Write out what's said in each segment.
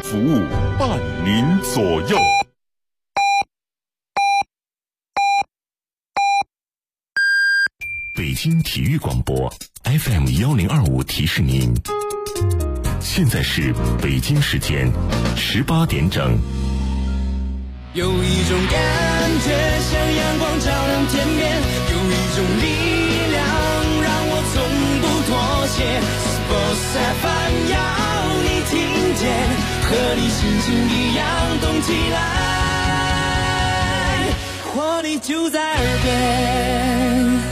服务伴您左右。北京体育广播 FM1025 提示您，现在是北京时间18点整。 有一种感觉像阳光照亮天边，有一种力量让我从不妥协。Sports FM 要你听见，和你心情一样动起来，活力就在耳边。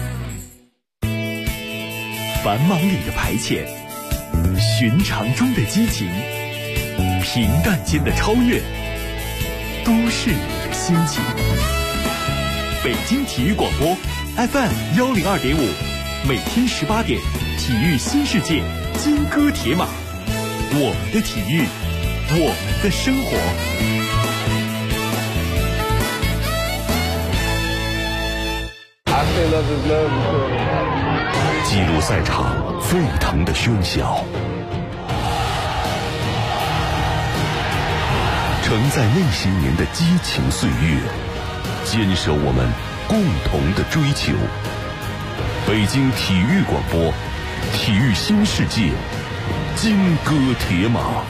繁忙里的排遣，寻常中的激情，平淡间的超越，都是你的心情。北京体育广播 FM102.5，每天18点，体育新世界，金戈铁马，我们的体育，我们的生活。 记录赛场沸腾的喧嚣，承载那些年的激情岁月，坚守我们共同的追求。北京体育广播，体育新世界，金戈铁马。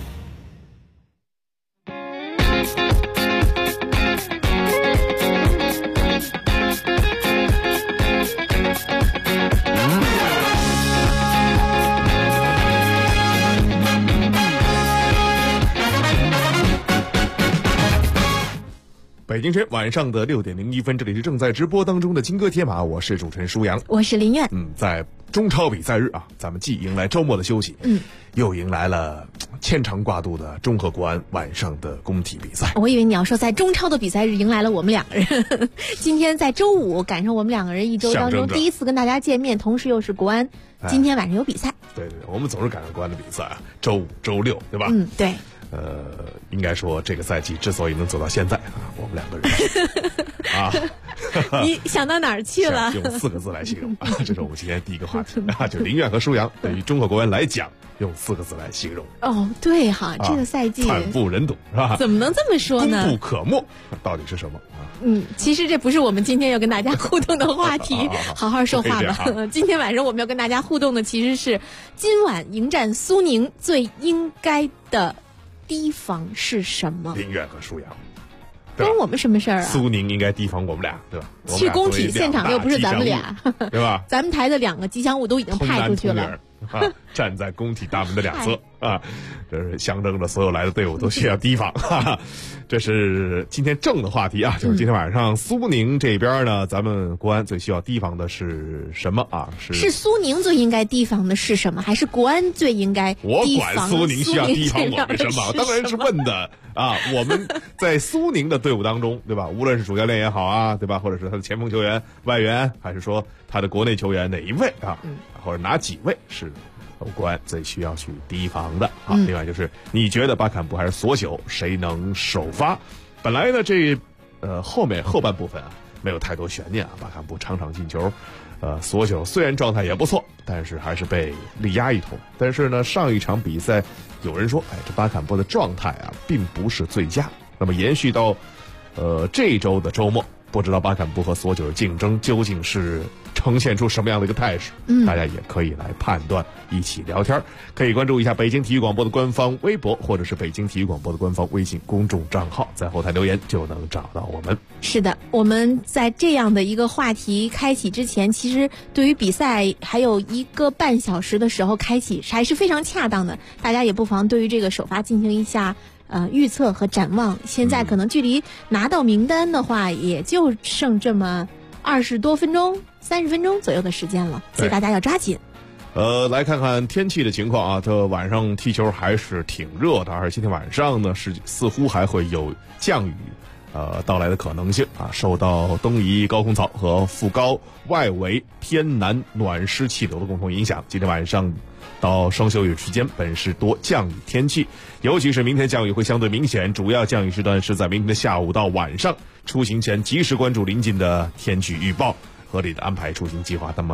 北京时间晚上的6点01分，这里是正在直播当中的金戈铁马，我是主持人舒阳， 我是林苑。 在中超比赛日啊，咱们既迎来周末的休息，又迎来了牵肠挂肚的中赫国安晚上的工体比赛。 我以为你要说在中超的比赛日迎来了我们两个人，今天在周五赶上我们两个人一周当中第一次跟大家见面，同时又是国安今天晚上有比赛。 对，我们总是赶上国安的比赛啊，周五、周六，对吧？ 对。 应该说这个赛季之所以能走到现在啊，我们两个人你想到哪儿去了？ 用4个字来形容啊，这是我们今天第一个话题啊，就林苑和舒阳对于中赫国安来讲，用4个字来形容。 哦，对哈，这个赛季惨不忍睹是吧？ 怎么能这么说呢？ 功不可没，到底是什么啊？ 其实这不是我们今天要跟大家互动的话题，好好说话吧。今天晚上我们要跟大家互动的其实是今晚迎战苏宁最应该的提防是什么？ 林苑和舒阳， 关我们什么事儿啊？ 苏宁应该提防我们俩，对吧？ 去工体现场又不是咱们俩， 对吧？ 咱们台的2个吉祥物都已经派出去了。 站在工体大门的2侧啊，这是象征着所有来的队伍都需要提防。这是今天正的话题啊，就是今天晚上苏宁这边呢，咱们国安最需要提防的是什么啊？ 是苏宁最应该提防的是什么，还是国安最应该提防？ 我管苏宁需要提防我们什么？当然是问的啊，我们在苏宁的队伍当中，对吧？无论是主教练也好啊，对吧？或者是他的前锋球员、外援，还是说他的国内球员哪一位啊？或者哪几位是国安最需要去提防的啊？另外就是你觉得巴坎布还是索朽谁能首发？本来呢这后半部分啊没有太多悬念啊，巴坎布场进球，索朽虽然状态也不错，但是还是被力压一通。但是呢上一场比赛有人说，这巴坎布的状态啊并不是最佳。那么延续到这周的周末，不知道巴坎布和索朽的竞争究竟是呈现出什么样的一个态势，大家也可以来判断，一起聊天。可以关注一下北京体育广播的官方微博，或者是北京体育广播的官方微信公众账号，在后台留言就能找到我们。 是的，我们在这样的一个话题开启之前，其实对于比赛还有1个半小时的时候开启还是非常恰当的，大家也不妨对于这个首发进行一下预测和展望。现在可能距离拿到名单的话，也就剩这么20多分钟、30分钟左右的时间了，所以大家要抓紧。 来看看天气的情况啊，这晚上踢球还是挺热的，而且今天晚上呢似乎还会有降雨到来的可能性啊，受到东移高空槽和副高外围偏南暖湿气流的共同影响，今天晚上到双休日期间本是多降雨天气，尤其是明天降雨会相对明显，主要降雨时段是在明天的下午到晚上，出行前及时关注临近的天气预报，合理的安排出行计划。那么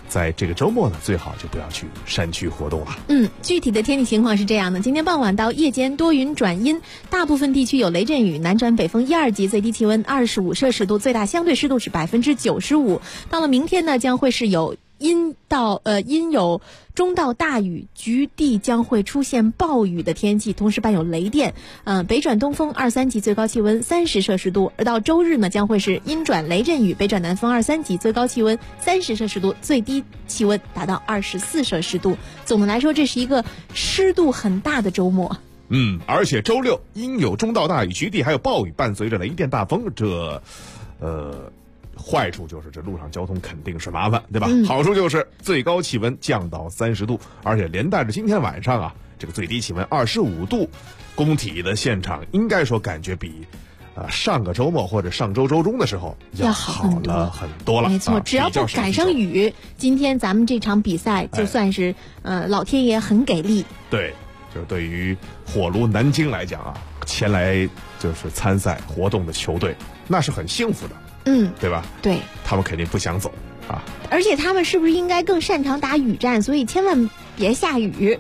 在这个周末呢，最好就不要去山区活动了。 具体的天气情况是这样的：今天傍晚到夜间多云转阴，大部分地区有雷阵雨，南转北风1、2级，最低气温25摄氏度，最大相对湿度是95%。到了明天呢，将会是有阴有中到大雨，局地将会出现暴雨的天气，同时伴有雷电。北转东风2、3级，最高气温30摄氏度。而到周日呢，将会是阴转雷阵雨，北转南风2、3级，最高气温30摄氏度，最低气温达到24摄氏度。总的来说，这是一个湿度很大的周末。 而且周六阴有中到大雨，局地还有暴雨，伴随着雷电大风，这坏处就是这路上交通肯定是麻烦，对吧？好处就是最高气温降到30度，而且连带着今天晚上啊，这个最低气温25度，工体的现场应该说感觉比上个周末或者上周周中的时候要好了很多了。 没错，只要不赶上雨，今天咱们这场比赛就算是老天爷很给力。 对，就是对于火炉南京来讲啊，前来就是参赛活动的球队，那是很幸福的。对吧？ 对， 他们肯定不想走啊。 而且他们是不是应该更擅长打雨战？所以千万别下雨。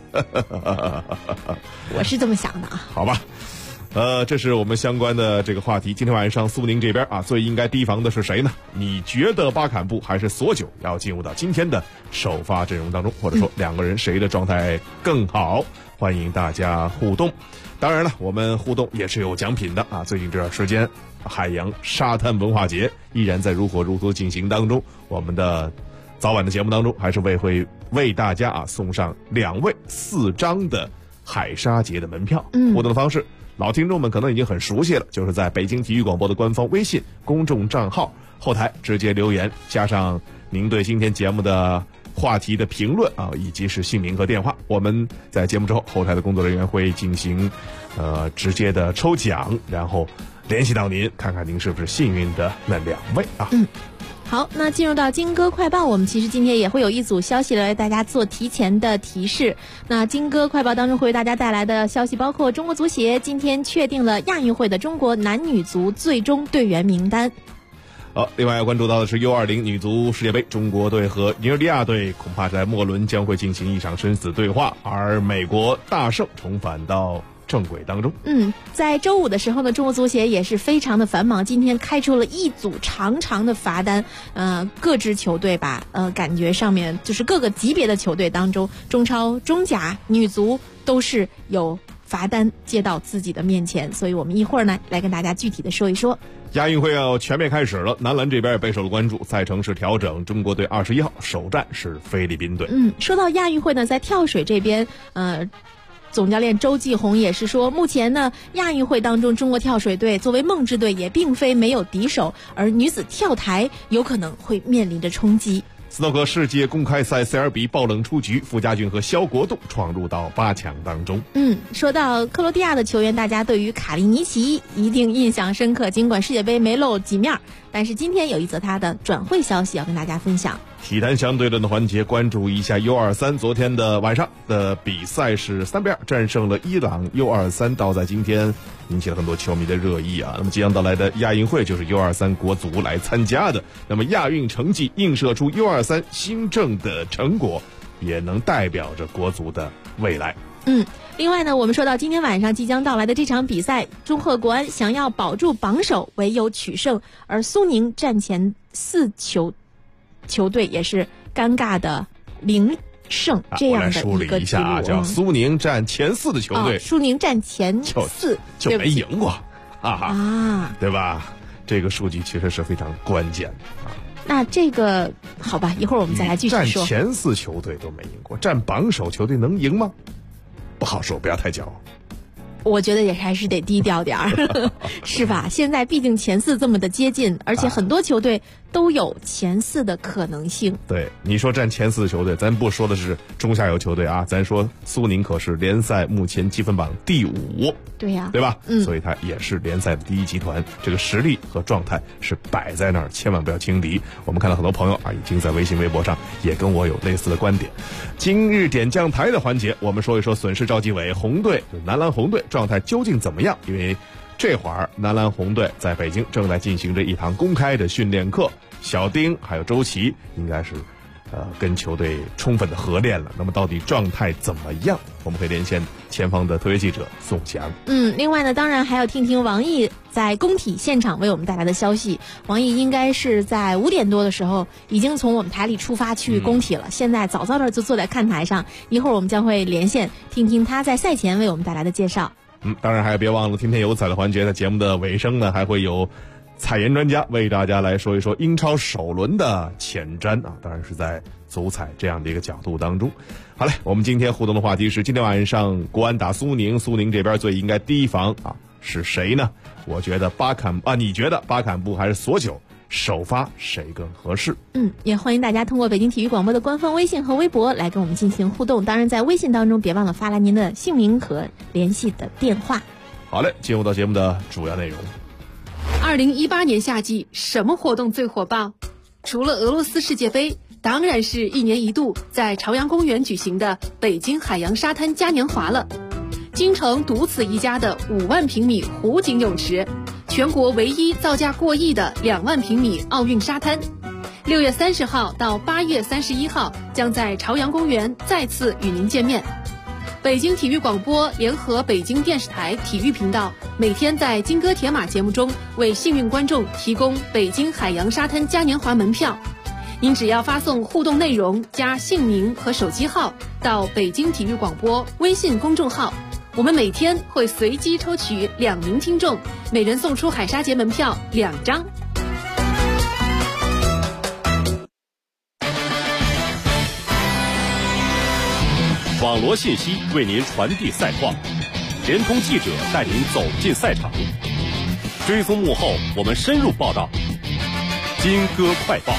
我是这么想的啊。 好吧，这是我们相关的这个话题。今天晚上苏宁这边啊，最应该提防的是谁呢？你觉得巴坎布还是索九要进入到今天的首发阵容当中，或者说两个人谁的状态更好？欢迎大家互动。当然了，我们互动也是有奖品的啊。最近这段时间，海洋沙滩文化节依然在如火如荼进行当中。我们的早晚的节目当中，还是会为大家送上2位4张的海沙节的门票。互动的方式，老听众们可能已经很熟悉了，就是在北京体育广播的官方微信公众账号后台直接留言，加上您对今天节目的话题的评论啊，以及是姓名和电话。我们在节目之后，后台的工作人员会进行直接的抽奖，然后联系到您，看看您是不是幸运的那2位啊。 好，那进入到金歌快报，我们其实今天也会有一组消息来为大家做提前的提示。那金歌快报当中会为大家带来的消息包括中国足协今天确定了亚运会的中国男女足最终队员名单。 好，另外要关注到的是 U20 女足世界杯，中国队和尼日利亚队恐怕在末轮将会进行一场生死对话，而美国大胜重返到正轨当中。 在周五的时候呢，中国足协也是非常的繁忙，今天开出了一组长长的罚单，各支球队吧，感觉上面就是各个级别的球队当中，中超、中甲、女足都是有罚单接到自己的面前，所以我们一会儿呢来跟大家具体的说一说。 亚运会要全面开始了，男篮这边也备受了关注，赛程是调整，中国队21号首战是菲律宾队。 说到亚运会呢，在跳水这边，总教练周继红也是说，目前呢亚运会当中，中国跳水队作为梦之队也并非没有敌手，而女子跳台有可能会面临着冲击。 斯诺克世界公开赛CRB爆冷出局，傅家俊和肖国栋闯入到8强当中。 说到克罗地亚的球员，大家对于卡利尼奇一定印象深刻，尽管世界杯没露几面，但是今天有一则他的转会消息要跟大家分享。 体坛相对论的环节，关注一下 U23， 昨天的晚上的比赛是3-2战胜了伊朗。U23 倒在今天引起了很多球迷的热议啊。那么即将到来的亚运会就是 U23 国足来参加的，那么亚运成绩映射出 U23 新政的成果，也能代表着国足的未来。 另外呢，我们说到今天晚上即将到来的这场比赛，中赫国安想要保住榜首，唯有取胜，而苏宁战前4球队也是尴尬的0胜这样的一个记录。 我来梳理一下啊，叫苏宁占前4的球队， 苏宁占前4 就没赢过对吧？这个数据其实是非常关键的啊。 那这个好吧，一会儿我们再来继续说。 占前4球队都没赢过，占榜首球队能赢吗？不好说，不要太骄傲。 我觉得也还是得低调点儿，是吧？现在毕竟前4这么的接近，而且很多球队都有前4的可能性。 对，你说占前4的球队，咱不说的是中下游球队啊，咱说苏宁可是联赛目前积分榜第5， 对呀， 对吧？所以它也是联赛的第1集团，这个实力和状态是摆在那儿，千万不要轻敌。我们看到很多朋友啊，已经在微信微博上也跟我有类似的观点。今日点将台的环节，我们说一说损失赵继伟红队，男篮红队状态究竟怎么样？因为这会儿男篮红队在北京正在进行着一堂公开的训练课，小丁还有周琦应该是跟球队充分的合练了。那么到底状态怎么样？我们可以连线前方的特约记者宋翔。 另外呢，当然还要听听王毅在工体现场为我们带来的消息。王毅应该是在5点多的时候已经从我们台里出发去工体了，现在早早的就坐在看台上，一会儿我们将会连线听听他在赛前为我们带来的介绍。 当然还别忘了听天有彩的环节，在节目的尾声呢，还会有采研专家为大家来说一说英超首轮的前瞻啊，当然是在足彩这样的一个角度当中。好嘞，我们今天互动的话题是今天晚上国安打苏宁，苏宁这边最应该提防啊是谁呢？我觉得你觉得巴坎布还是索九首发谁更合适？ 也欢迎大家通过北京体育广播的官方微信和微博来跟我们进行互动。当然在微信当中别忘了发来您的姓名和联系的电话。 好嘞，进入到节目的主要内容。 2018年夏季什么活动最火爆？除了俄罗斯世界杯，当然是1年1度在朝阳公园举行的北京海洋沙滩嘉年华了。京城独此一家的5万平米湖景泳池，全国唯一造价过亿的2万平米奥运沙滩，6月30号到8月31号将在朝阳公园再次与您见面。北京体育广播联合北京电视台体育频道，每天在金戈铁马节目中为幸运观众提供北京海洋沙滩嘉年华门票。您只要发送互动内容加姓名和手机号到北京体育广播微信公众号，我们每天会随机抽取2名听众，每人送出海沙节门票2张。 网罗信息为您传递赛况，联通记者带您走进赛场，追踪幕后我们深入报道。金戈快报。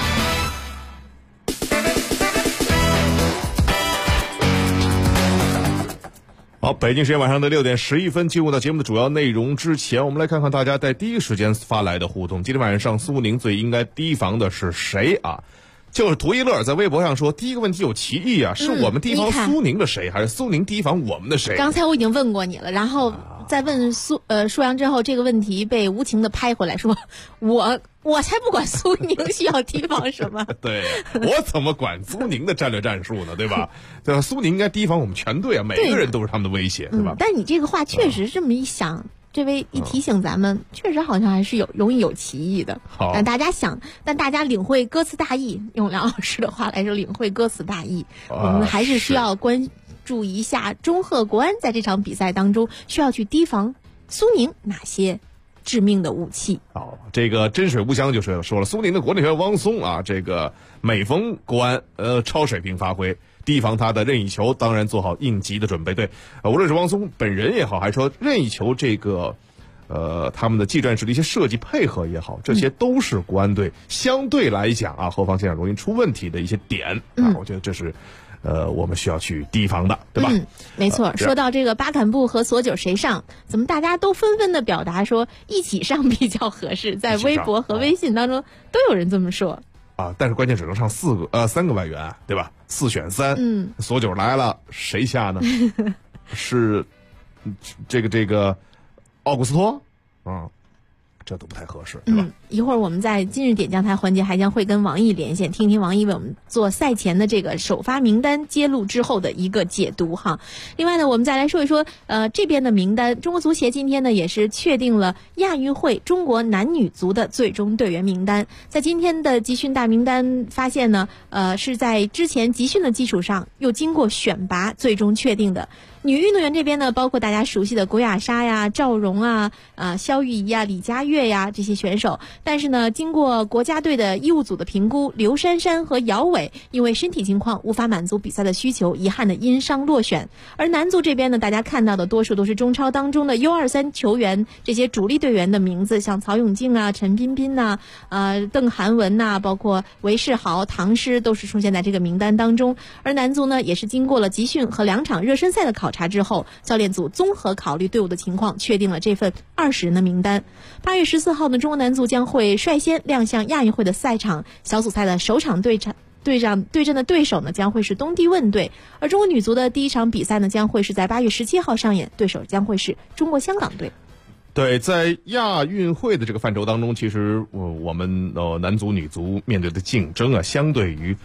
好，北京时间晚上的6点11分，进入到节目的主要内容之前，我们来看看大家在第一时间发来的互动。今天晚上苏宁最应该提防的是谁啊？就是涂一乐在微博上说，第一个问题有歧义啊，是我们提防苏宁的谁，还是苏宁提防我们的谁？ 刚才我已经问过你了，然后在问舒阳之后，这个问题被无情的拍回来，说我才不管苏宁需要提防什么。 对，我怎么管苏宁的战略战术呢？对吧？对吧？苏宁应该提防我们全队啊，每个人都是他们的威胁，对吧？ 但你这个话确实这么一想。这位一提醒咱们，确实好像还是容易有歧义的。 好， 但大家领会歌词大意，用梁老师的话来说，领会歌词大意，我们还是需要关注一下中赫国安在这场比赛当中需要去提防苏宁哪些致命的武器。 这个真水无香就是说了，苏宁的国内球员汪松啊，这个每逢国安超水平发挥，提防他的任意球，当然做好应急的准备。对，无论是汪松本人也好，还是说任意球这个他们的技战术的一些设计配合也好，这些都是国安队相对来讲啊后防线上容易出问题的一些点啊，我觉得这是我们需要去提防的，对吧？ 没错。说到这个巴坎布和索九谁上，怎么大家都纷纷的表达说一起上比较合适，在微博和微信当中都有人这么说啊。但是关键只能上3个外援，对吧？4选3，索九来了，谁下呢？是这个奥古斯托这都不太合适，对吧？ 一会儿我们在今日点将台环节还将会跟王毅连线，听听王毅为我们做赛前的这个首发名单揭露之后的一个解读哈。另外呢，我们再来说一说这边的名单，中国足协今天呢也是确定了亚运会中国男女足的最终队员名单。在今天的集训大名单发现呢，是在之前集训的基础上又经过选拔最终确定的。女运动员这边呢，包括大家熟悉的郭雅莎呀、赵蓉啊、肖玉怡啊、李佳悦呀这些选手。但是呢，经过国家队的医务组的评估，刘珊珊和姚伟因为身体情况无法满足比赛的需求，遗憾的因伤落选。而男足这边呢，大家看到的多数都是中超当中的 U23 球员，这些主力队员的名字，像曹永静啊、陈彬彬呐、邓涵文呐，包括韦世豪、唐诗都是出现在这个名单当中。而男足呢，也是经过了集训和2场热身赛的考察之后，教练组综合考虑队伍的情况，确定了这份20人的名单。8月14号呢，中国男足将会率先亮相亚运会的赛场，小组赛的首场对阵的对手呢将会是东帝汶队，而中国女足的第一场比赛呢将会是在8月17号上演，对手将会是中国香港队。 对，在亚运会的这个范畴当中，其实我们男足女足面对的竞争啊，相对于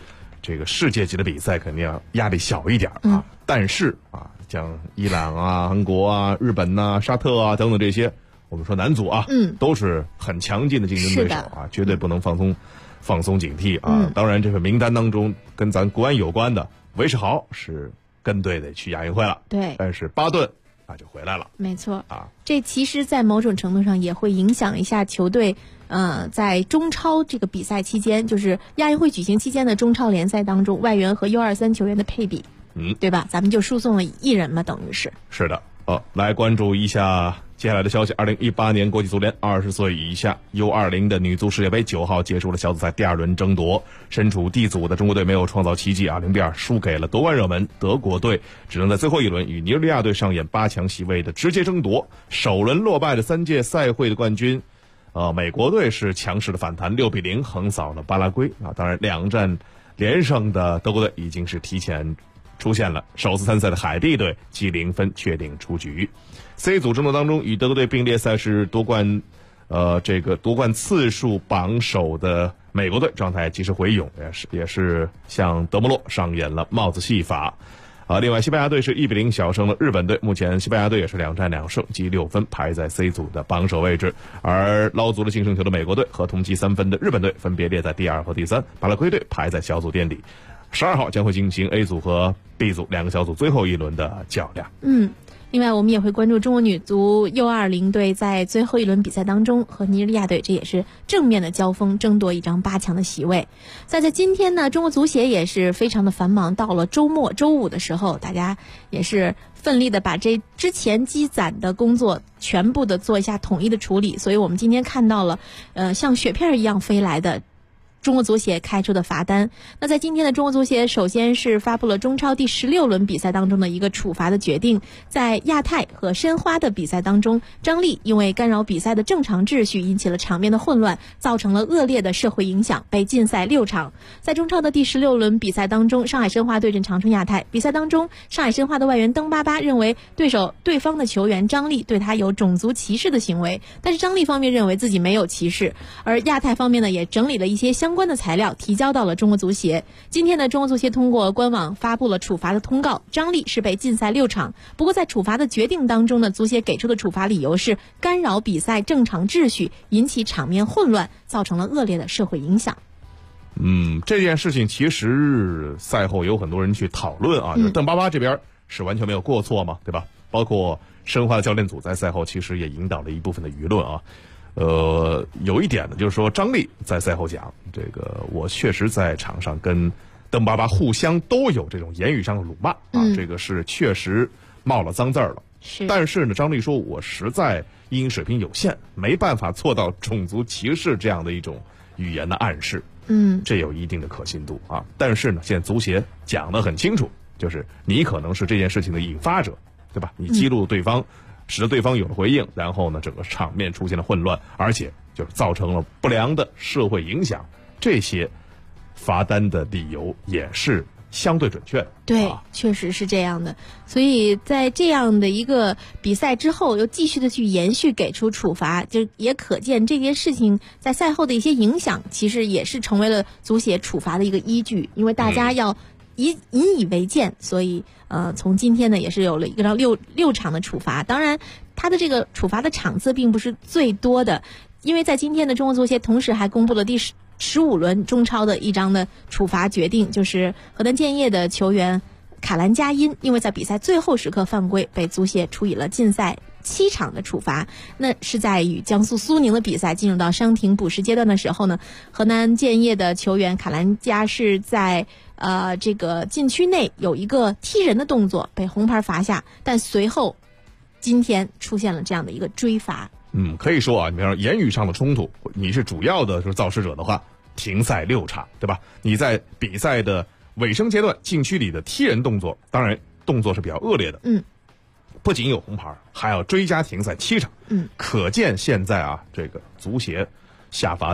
这个世界级的比赛肯定要压力小一点啊。但是啊，像伊朗啊、韩国啊、日本呐、沙特啊等等这些，我们说男足啊，都是很强劲的竞争对手啊，绝对不能放松警惕啊。当然，这份名单当中跟咱国安有关的韦世豪是跟队得去亚运会了， 对， 但是巴顿就回来了。 没错啊， 这其实在某种程度上也会影响一下球队在中超这个比赛期间，就是亚运会举行期间的中超联赛当中，外援和 U23 球员的配比，对吧？咱们就输送了1人嘛，等于是。 是的，来关注一下接下来的消息。2018年国际足联20岁以下 U20 的女足世界杯9号结束了小组赛第2轮争夺，身处 D 组的中国队没有创造奇迹啊，0-2输给了夺冠热门德国队，只能在最后一轮与尼日利亚队上演8强席位的直接争夺。首轮落败的3届赛会的冠军美国队是强势的反弹，6-0横扫了巴拉圭啊。当然2战连胜的德国队已经是提前出现了，首次参赛的海地队积0分确定出局。C 组争夺当中与德国队并列赛事夺冠次数榜首的美国队状态及时回勇，也是向德摩洛上演了帽子戏法。另外西班牙队是1-0小胜了日本队，目前西班牙队也是2战2胜，积6分，排在 C 组的榜首位置。而捞足了净胜球的美国队和同积3分的日本队分别列在第2和第3，巴拉圭队排在小组垫底。12号将会进行 A 组和 B 组2个小组最后一轮的较量。 另外我们也会关注中国女足 U20 队在最后一轮比赛当中和尼日利亚队，这也是正面的交锋，争夺一张8强的席位。在今天呢，中国足协也是非常的繁忙，到了周末周五的时候，大家也是奋力的把这之前积攒的工作全部的做一下统一的处理，所以我们今天看到了像雪片一样飞来的中国足协开出的罚单。那在今天的中国足协首先是发布了中超第16轮比赛当中的一个处罚的决定，在亚太和申花的比赛当中，张力因为干扰比赛的正常秩序，引起了场面的混乱，造成了恶劣的社会影响，被禁赛6场。在中超的第16轮比赛当中，上海申花对阵长春亚泰，比赛当中上海申花的外援登巴巴认为对方的球员张力对他有种族歧视的行为，但是张力方面认为自己没有歧视，而亚太方面呢也整理了一些相关的材料提交到了中国足协。今天呢，中国足协通过官网发布了处罚的通告，张力是被禁赛6场。不过在处罚的决定当中呢，足协给出的处罚理由是干扰比赛正常秩序，引起场面混乱，造成了恶劣的社会影响。 这件事情其实赛后有很多人去讨论啊，就是邓巴巴这边是完全没有过错嘛，对吧？包括申花的教练组在赛后其实也引导了一部分的舆论啊。有一点呢，就是说张力在赛后讲，这个我确实在场上跟邓巴巴互相都有这种言语上的辱骂啊，这个是确实冒了脏字儿了。但是呢，张力说我实在英语水平有限，没办法做到种族歧视这样的一种语言的暗示。这有一定的可信度啊。但是呢，现在足协讲得很清楚，就是你可能是这件事情的引发者，对吧？你激怒对方，使得对方有了回应，然后呢，整个场面出现了混乱，而且就是造成了不良的社会影响。这些罚单的理由也是相对准确的。 对，确实是这样的。所以在这样的一个比赛之后，又继续的去延续给出处罚，就也可见这件事情在赛后的一些影响，其实也是成为了足协处罚的一个依据，因为大家要引以为鉴，所以从今天呢也是有了一个六场的处罚。当然他的这个处罚的场次并不是最多的，因为在今天的中国足协同时还公布了第15轮中超的一张的处罚决定，就是河南建业的球员卡兰加因因为在比赛最后时刻犯规，被足协处以了禁赛7场的处罚。那是在与江苏苏宁的比赛进入到伤停补时阶段的时候呢，河南建业的球员卡兰加是在这个禁区内有一个踢人的动作被红牌罚下，但随后今天出现了这样的一个追罚。 可以说啊，你比方说言语上的冲突，你是主要的就是肇事者的话，停赛6场，对吧？你在比赛的尾声阶段禁区里的踢人动作，当然动作是比较恶劣的，不仅有红牌，还要追加停赛7场。可见现在啊，这个足协下罚单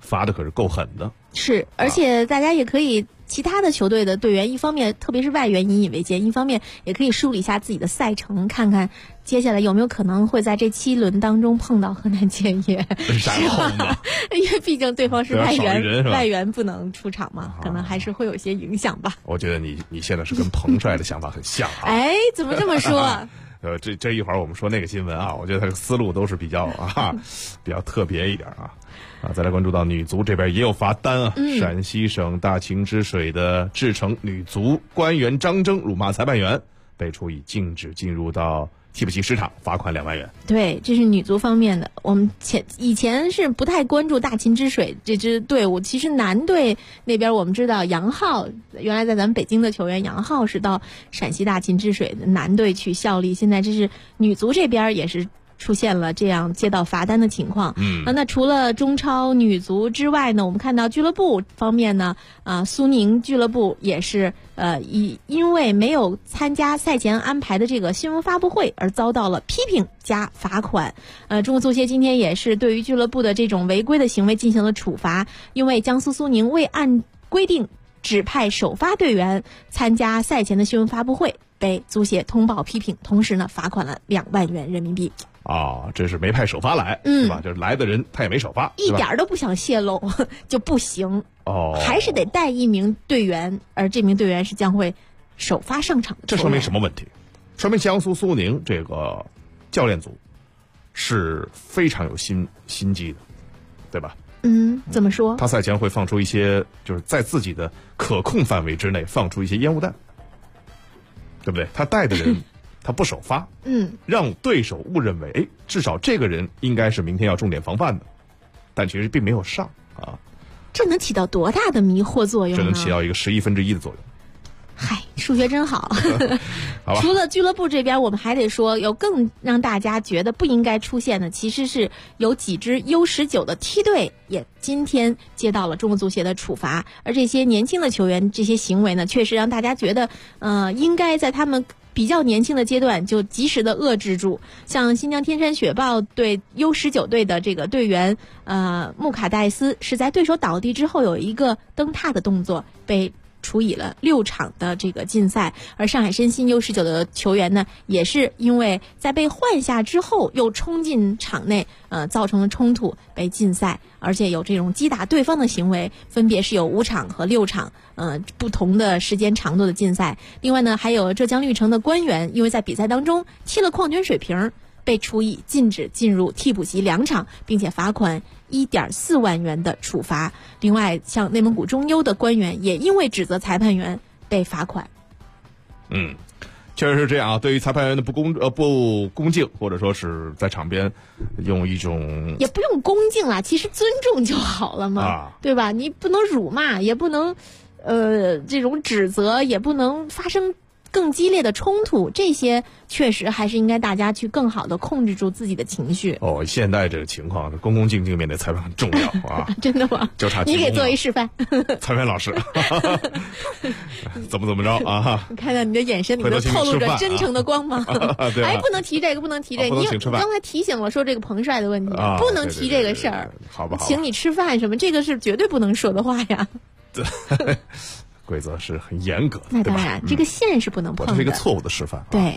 罚的可是够狠的。 是，而且大家也可以，其他的球队的队员，一方面特别是外援引以为戒，一方面也可以梳理一下自己的赛程，看看接下来有没有可能会在这7轮当中碰到河南建业， 然后呢？ 因为毕竟对方是外援， 是外援不能出场嘛，可能还是会有些影响吧。 我觉得你现在是跟彭帅的想法很像啊。 哎，怎么这么说？ 这一会儿我们说那个新闻啊，我觉得他的思路都是比较特别一点啊。再来关注到女足这边也有罚单啊，陕西省大秦之水的志诚女足官员张征辱骂裁判员，被处以禁止进入到替补席10场，罚款2万元。 对，这是女足方面的。我们以前是不太关注大秦之水这支队伍，其实男队那边我们知道杨浩，原来在咱们北京的球员杨浩是到陕西大秦之水的男队去效力，现在这是女足这边也是出现了这样接到罚单的情况。那除了中超女足之外呢，我们看到俱乐部方面呢，苏宁俱乐部也是因为没有参加赛前安排的这个新闻发布会而遭到了批评加罚款。中国足协今天也是对于俱乐部的这种违规的行为进行了处罚，因为江苏苏宁未按规定指派首发队员参加赛前的新闻发布会，被足协通报批评，同时呢罚款了2万元人民币。 这是没派首发来，是吧？就是来的人他也没首发， 一点都不想泄露就不行。还是得带一名队员，而这名队员是将会首发上场的。 这说明什么问题？说明江苏苏宁这个教练组是非常有心机的，对吧？ 怎么说？ 他赛前会放出一些，就是在自己的可控范围之内放出一些烟雾弹，对不对？他带的人他不首发，让对手误认为，至少这个人应该是明天要重点防范的，但其实并没有上啊。 这能起到多大的迷惑作用呢？ 这能起到一个1/11的作用。 嗨，数学真好。 好吧。 除了俱乐部这边，我们还得说有更让大家觉得不应该出现的，其实是有几支 U19 的梯队也今天接到了中国足协的处罚，而这些年轻的球员这些行为呢，确实让大家觉得应该在他们比较年轻的阶段就及时的遏制住。像新疆天山雪豹队 U19 队的这个队员穆卡戴斯是在对手倒地之后有一个蹬踏的动作，被处以了6场的这个禁赛。而上海申鑫 U19 的球员呢，也是因为在被换下之后又冲进场内造成了冲突被禁赛，而且有这种击打对方的行为，分别是有5场和6场不同的时间长度的禁赛。另外呢，还有浙江绿城的官员因为在比赛当中踢了矿泉水瓶，被处以禁止进入替补席2场，并且罚款1.4万元的处罚。另外，像内蒙古中优的官员也因为指责裁判员被罚款。 确实是这样啊。对于裁判员的不恭敬，或者说是在场边用一种也不用恭敬啦，其实尊重就好了嘛，对吧？你不能辱骂，也不能这种指责，也不能发生更激烈的冲突，这些确实还是应该大家去更好的控制住自己的情绪。 现在这个情况，恭恭敬敬面对裁判很重要啊。 真的吗？ 就差你给做一示范。 裁判老师怎么着啊？ 看到你的眼神里面透露着真诚的光芒。哎，不能提这个，不能提这个。你刚才提醒了说这个彭帅的问题，不能提这个事儿。 好吧， 请你吃饭什么，这个是绝对不能说的话呀。 对。规则是很严格的， 那当然，这个线是不能碰的。 这是一个错误的示范。 对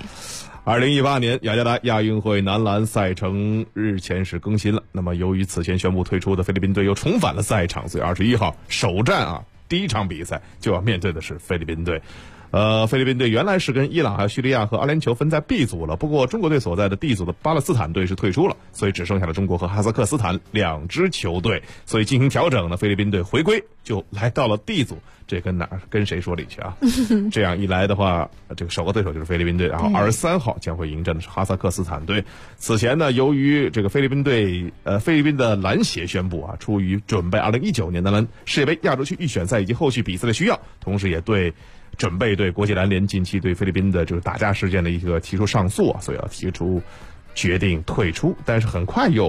，2018年雅加达亚运会男篮赛程日前是更新了。那么，由于此前宣布退出的菲律宾队又重返了赛场，所以21号首战第一场比赛就要面对的是菲律宾队。菲律宾队原来是跟伊朗、还有叙利亚和阿联酋分在 B 组了，不过中国队所在的 D 组的巴勒斯坦队是退出了，所以只剩下了中国和哈萨克斯坦2支球队，所以进行调整呢，菲律宾队回归就来到了 D 组，这跟谁说理去啊？这样一来的话，这个首个对手就是菲律宾队，然后23号将会迎战的是哈萨克斯坦队。此前呢，由于这个菲律宾的篮协宣布出于准备2019年男篮世界杯亚洲区预选赛以及后续比赛的需要，同时也准备对国际篮联近期对菲律宾的这个打架事件的一个提出上诉所以要提出决定退出。但是很快又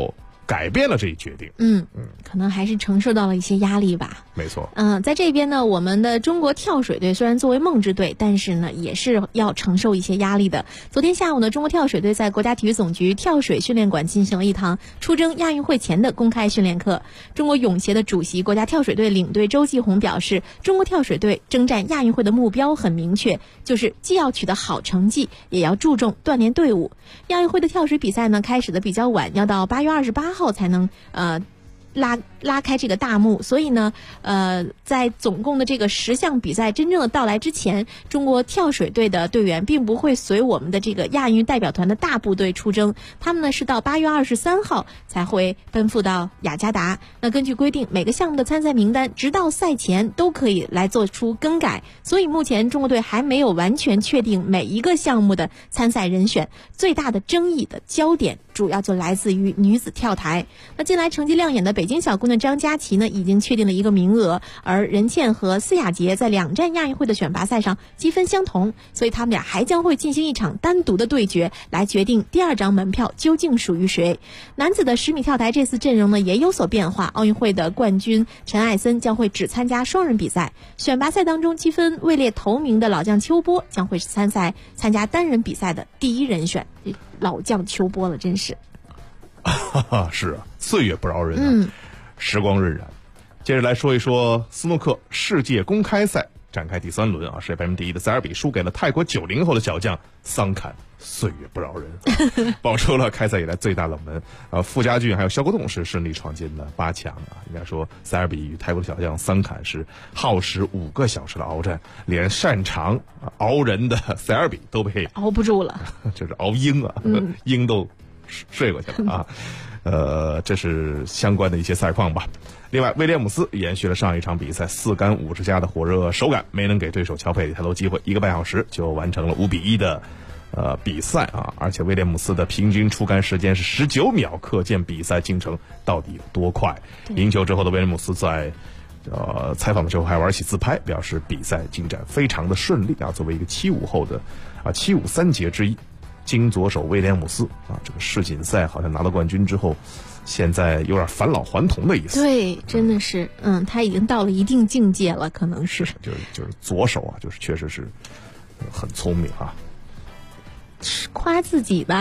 改变了这一决定。 可能还是承受到了一些压力吧。 没错。 在这边呢，我们的中国跳水队虽然作为梦之队，但是呢也是要承受一些压力的。昨天下午呢，中国跳水队在国家体育总局跳水训练馆进行了一堂出征亚运会前的公开训练课。中国泳协的主席、国家跳水队领队周继红表示，中国跳水队征战亚运会的目标很明确，就是既要取得好成绩，也要注重锻炼队伍。亚运会的跳水比赛呢开始的比较晚，要到8月28号才能拉开这个大幕，所以呢，在总共的这个10项比赛真正的到来之前，中国跳水队的队员并不会随我们的这个亚运代表团的大部队出征，他们呢是到8月23号才会奔赴到雅加达。那根据规定，每个项目的参赛名单直到赛前都可以来做出更改，所以目前中国队还没有完全确定每一个项目的参赛人选。最大的争议的焦点主要就来自于女子跳台。那近来成绩亮眼的北京小姑娘张佳琪呢，已经确定了一个名额，而任茜和司雅洁在2站亚运会的选拔赛上积分相同，所以他们俩还将会进行一场单独的对决，来决定第2张门票究竟属于谁。男子的10米跳台这次阵容呢也有所变化，奥运会的冠军陈艾森将会只参加双人比赛，选拔赛当中积分位列头名的老将邱波将会参加单人比赛的第1人选。老将邱波了，真是。 是啊，岁月不饶人啊，时光荏苒。接着来说一说斯诺克世界公开赛展开第3轮啊，世界排名第1的塞尔比输给了泰国90后的小将桑坎，岁月不饶人，爆出了开赛以来最大冷门。傅家俊还有肖国栋是顺利闯进了8强啊。应该说塞尔比与泰国的小将桑坎是耗时5个小时的鏖战，连擅长熬人的塞尔比都被熬不住了， 就是熬鹰啊，鹰都睡过去了啊。这是相关的一些赛况吧。另外，威廉姆斯延续了上一场比赛4杆50加的火热手感，没能给对手乔佩里太多机会，1个半小时就完成了5比1的比赛啊！而且威廉姆斯的平均出杆时间是19秒，可见比赛进程到底有多快。赢球之后的威廉姆斯在采访的时候还玩起自拍，表示比赛进展非常的顺利啊。作为一个75后的75三杰之一，金左手威廉姆斯啊，这个世锦赛好像拿到冠军之后，现在有点返老还童的意思。 对，真的是，他已经到了一定境界了，可能是。 就是左手啊，就是确实是很聪明啊。 夸自己吧，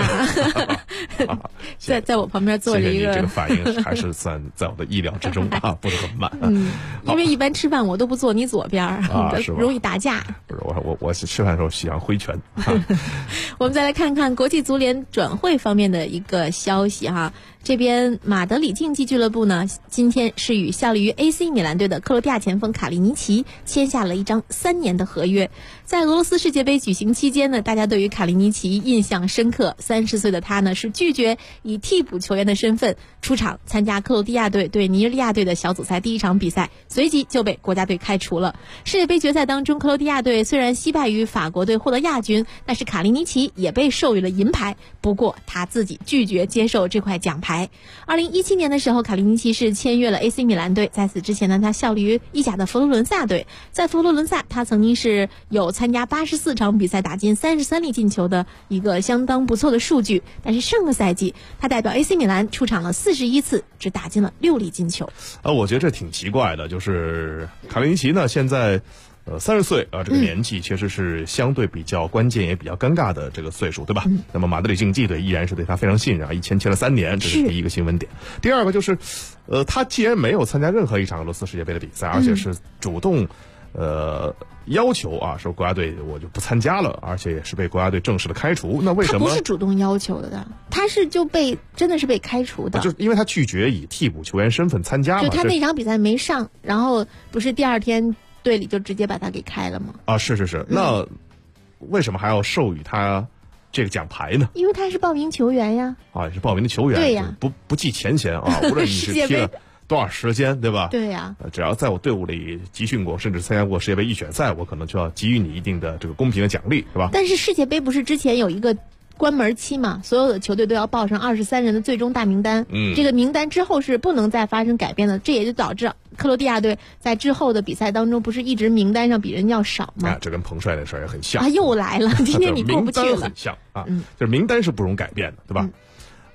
在我旁边坐着一个， 谢谢你这个反应还是在我的意料之中啊，不是很慢。 因为一般吃饭我都不坐你左边容易打架。 不是我吃饭的时候喜欢挥拳。 我们再来看看国际足联转会方面的一个消息哈。这边马德里竞技俱乐部呢，今天是与效力于 AC 米兰队的克罗地亚前锋卡利尼奇签下了一张3年的合约。在俄罗斯世界杯举行期间呢，大家对于卡利尼奇印象深刻。30岁的他呢，是拒绝以替补球员的身份出场参加克罗地亚队对尼日利亚队的小组赛第1场比赛，随即就被国家队开除了。世界杯决赛当中，克罗地亚队虽然惜败于法国队获得亚军，但是卡利尼奇也被授予了银牌，不过他自己拒绝接受这块奖牌。2017年的时候，卡利尼奇是签约了 AC 米兰队，在此之前呢，他效力于意甲的佛罗伦萨队。在佛罗伦萨，他曾经是有参加84场比赛，打进33粒进球的一个相当不错的数据。但是上个赛季，他代表 AC 米兰出场了41次，只打进了6粒进球。 我觉得这挺奇怪的，就是卡利尼奇呢，现在30岁啊，这个年纪其实是相对比较关键也比较尴尬的这个岁数，对吧？那么马德里竞技队依然是对他非常信任啊，签了3年，这是第一个新闻点。第二个就是，他既然没有参加任何一场俄罗斯世界杯的比赛，而且是主动要求啊，说国家队我就不参加了，而且也是被国家队正式的开除。那为什么？ 他不是主动要求的，他是真的是被开除的， 就是因为他拒绝以替补球员身份参加嘛。 就他那场比赛没上，然后不是第2天。队里就直接把他给开了吗？ 是，那为什么还要授予他这个奖牌呢？ 因为他是报名球员呀。 也是报名的球员。 对呀， 不计前嫌啊，无论你是踢了多少时间，对吧？ 对呀， 只要在我队伍里集训过，甚至参加过世界杯预选赛，我可能就要给予你一定的这个公平的奖励，是吧？ 但是世界杯不是之前有一个关门期嘛，所有的球队都要报上23人的最终大名单。这个名单之后是不能再发生改变的，这也就导致克罗地亚队在之后的比赛当中不是一直名单上比人要少吗？ 这跟彭帅的事儿也很像。 又来了，今天你过不去了。 名单很像啊，就是名单是不容改变的，对吧？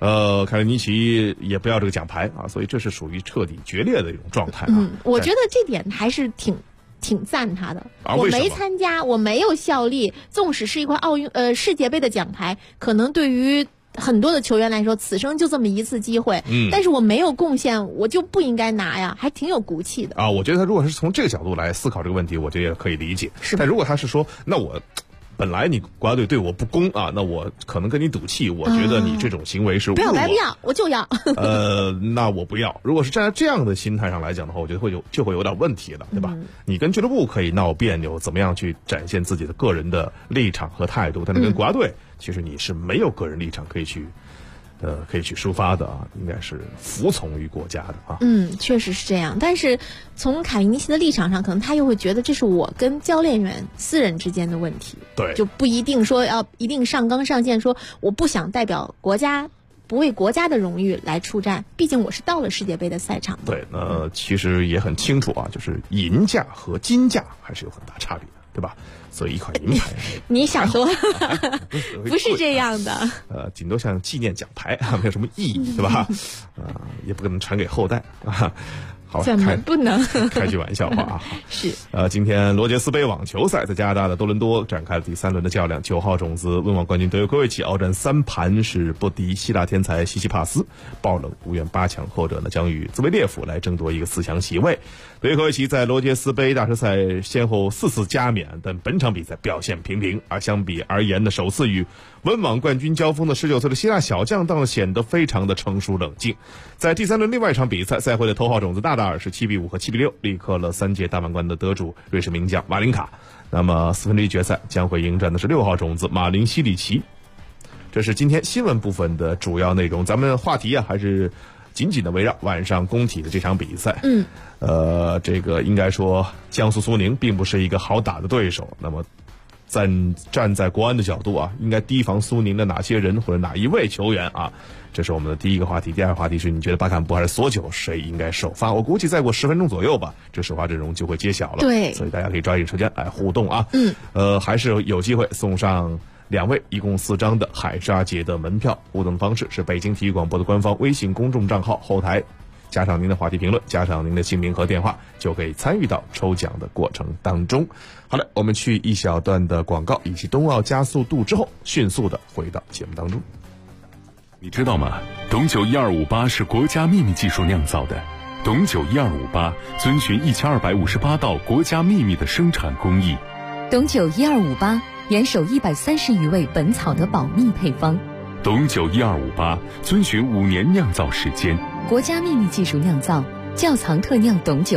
凯列尼奇也不要这个奖牌啊，所以这是属于彻底决裂的一种状态啊。 我觉得这点还是挺赞他的。我没参加，我没有效力，纵使是一块世界杯的奖牌，可能对于很多的球员来说，此生就这么一次机会，但是我没有贡献，我就不应该拿呀，还挺有骨气的啊。我觉得他如果是从这个角度来思考这个问题，我觉得也可以理解。但如果他是说，那我本来你国家队对我不公啊，那我可能跟你赌气，我觉得你这种行为是不要白不要，我就要。 那我不要。如果是站在这样的心态上来讲的话，我觉得就会有点问题了，对吧？你跟俱乐部可以闹别扭，怎么样去展现自己的个人的立场和态度，但是跟国家队，其实你是没有个人立场可以去抒发的啊，应该是服从于国家的啊。 确实是这样。但是从凯列尼奇的立场上，可能他又会觉得这是我跟教练员私人之间的问题， 对， 就不一定说要一定上纲上线，说我不想代表国家，不为国家的荣誉来出战，毕竟我是到了世界杯的赛场。 对，其实也很清楚啊，就是银价和金价还是有很大差别的，对吧？所以一块银牌， 你想多不是这样的。 顶多像纪念奖牌啊，没有什么意义，对吧？也不可能传给后代啊。好， 怎么不能开句玩笑话啊？ 是。 今天罗杰斯杯网球赛在加拿大的多伦多展开了第3轮的较量，9号种子温网冠军德约科维奇鏖战3盘是不敌希腊天才西西帕斯，爆冷无缘8强，后者呢将与兹维列夫来争夺一个4强席位。德约科维奇在罗杰斯杯大师赛先后4次加冕，但本场比赛表现平平。而相比而言呢，首次与温网冠军交锋的19岁的希腊小将倒显得非常的成熟冷静。在第3轮另外一场比赛，赛会的头号种子纳达尔是7比5和7比6力克了3届大满贯的得主瑞士名将瓦林卡。那么4分之一决赛将会迎战的是6号种子马林西里奇。这是今天新闻部分的主要内容，咱们话题还是紧紧的围绕晚上工体的这场比赛。这个应该说江苏苏宁并不是一个好打的对手。那么站在国安的角度啊，应该提防苏宁的哪些人或者哪一位球员啊？这是我们的第一个话题。第二个话题是，你觉得巴坎布还是索久谁应该首发？我估计再过10分钟左右吧，这首发阵容就会揭晓了。 对， 所以大家可以抓紧时间来互动啊。还是有机会送上2位一共4张的海沙节的门票。互动方式是北京体育广播的官方微信公众账号后台加上您的话题评论，加上您的姓名和电话，就可以参与到抽奖的过程当中。好了，我们去一小段的广告以及冬奥加速度之后，迅速的回到节目当中。 你知道吗？董酒1258是国家秘密技术酿造的。董酒1258遵循1258道国家秘密的生产工艺。 董酒1258严守130余味本草的保密配方。 董酒1258遵循5年酿造时间。 国家秘密技术酿造，窖藏特酿董酒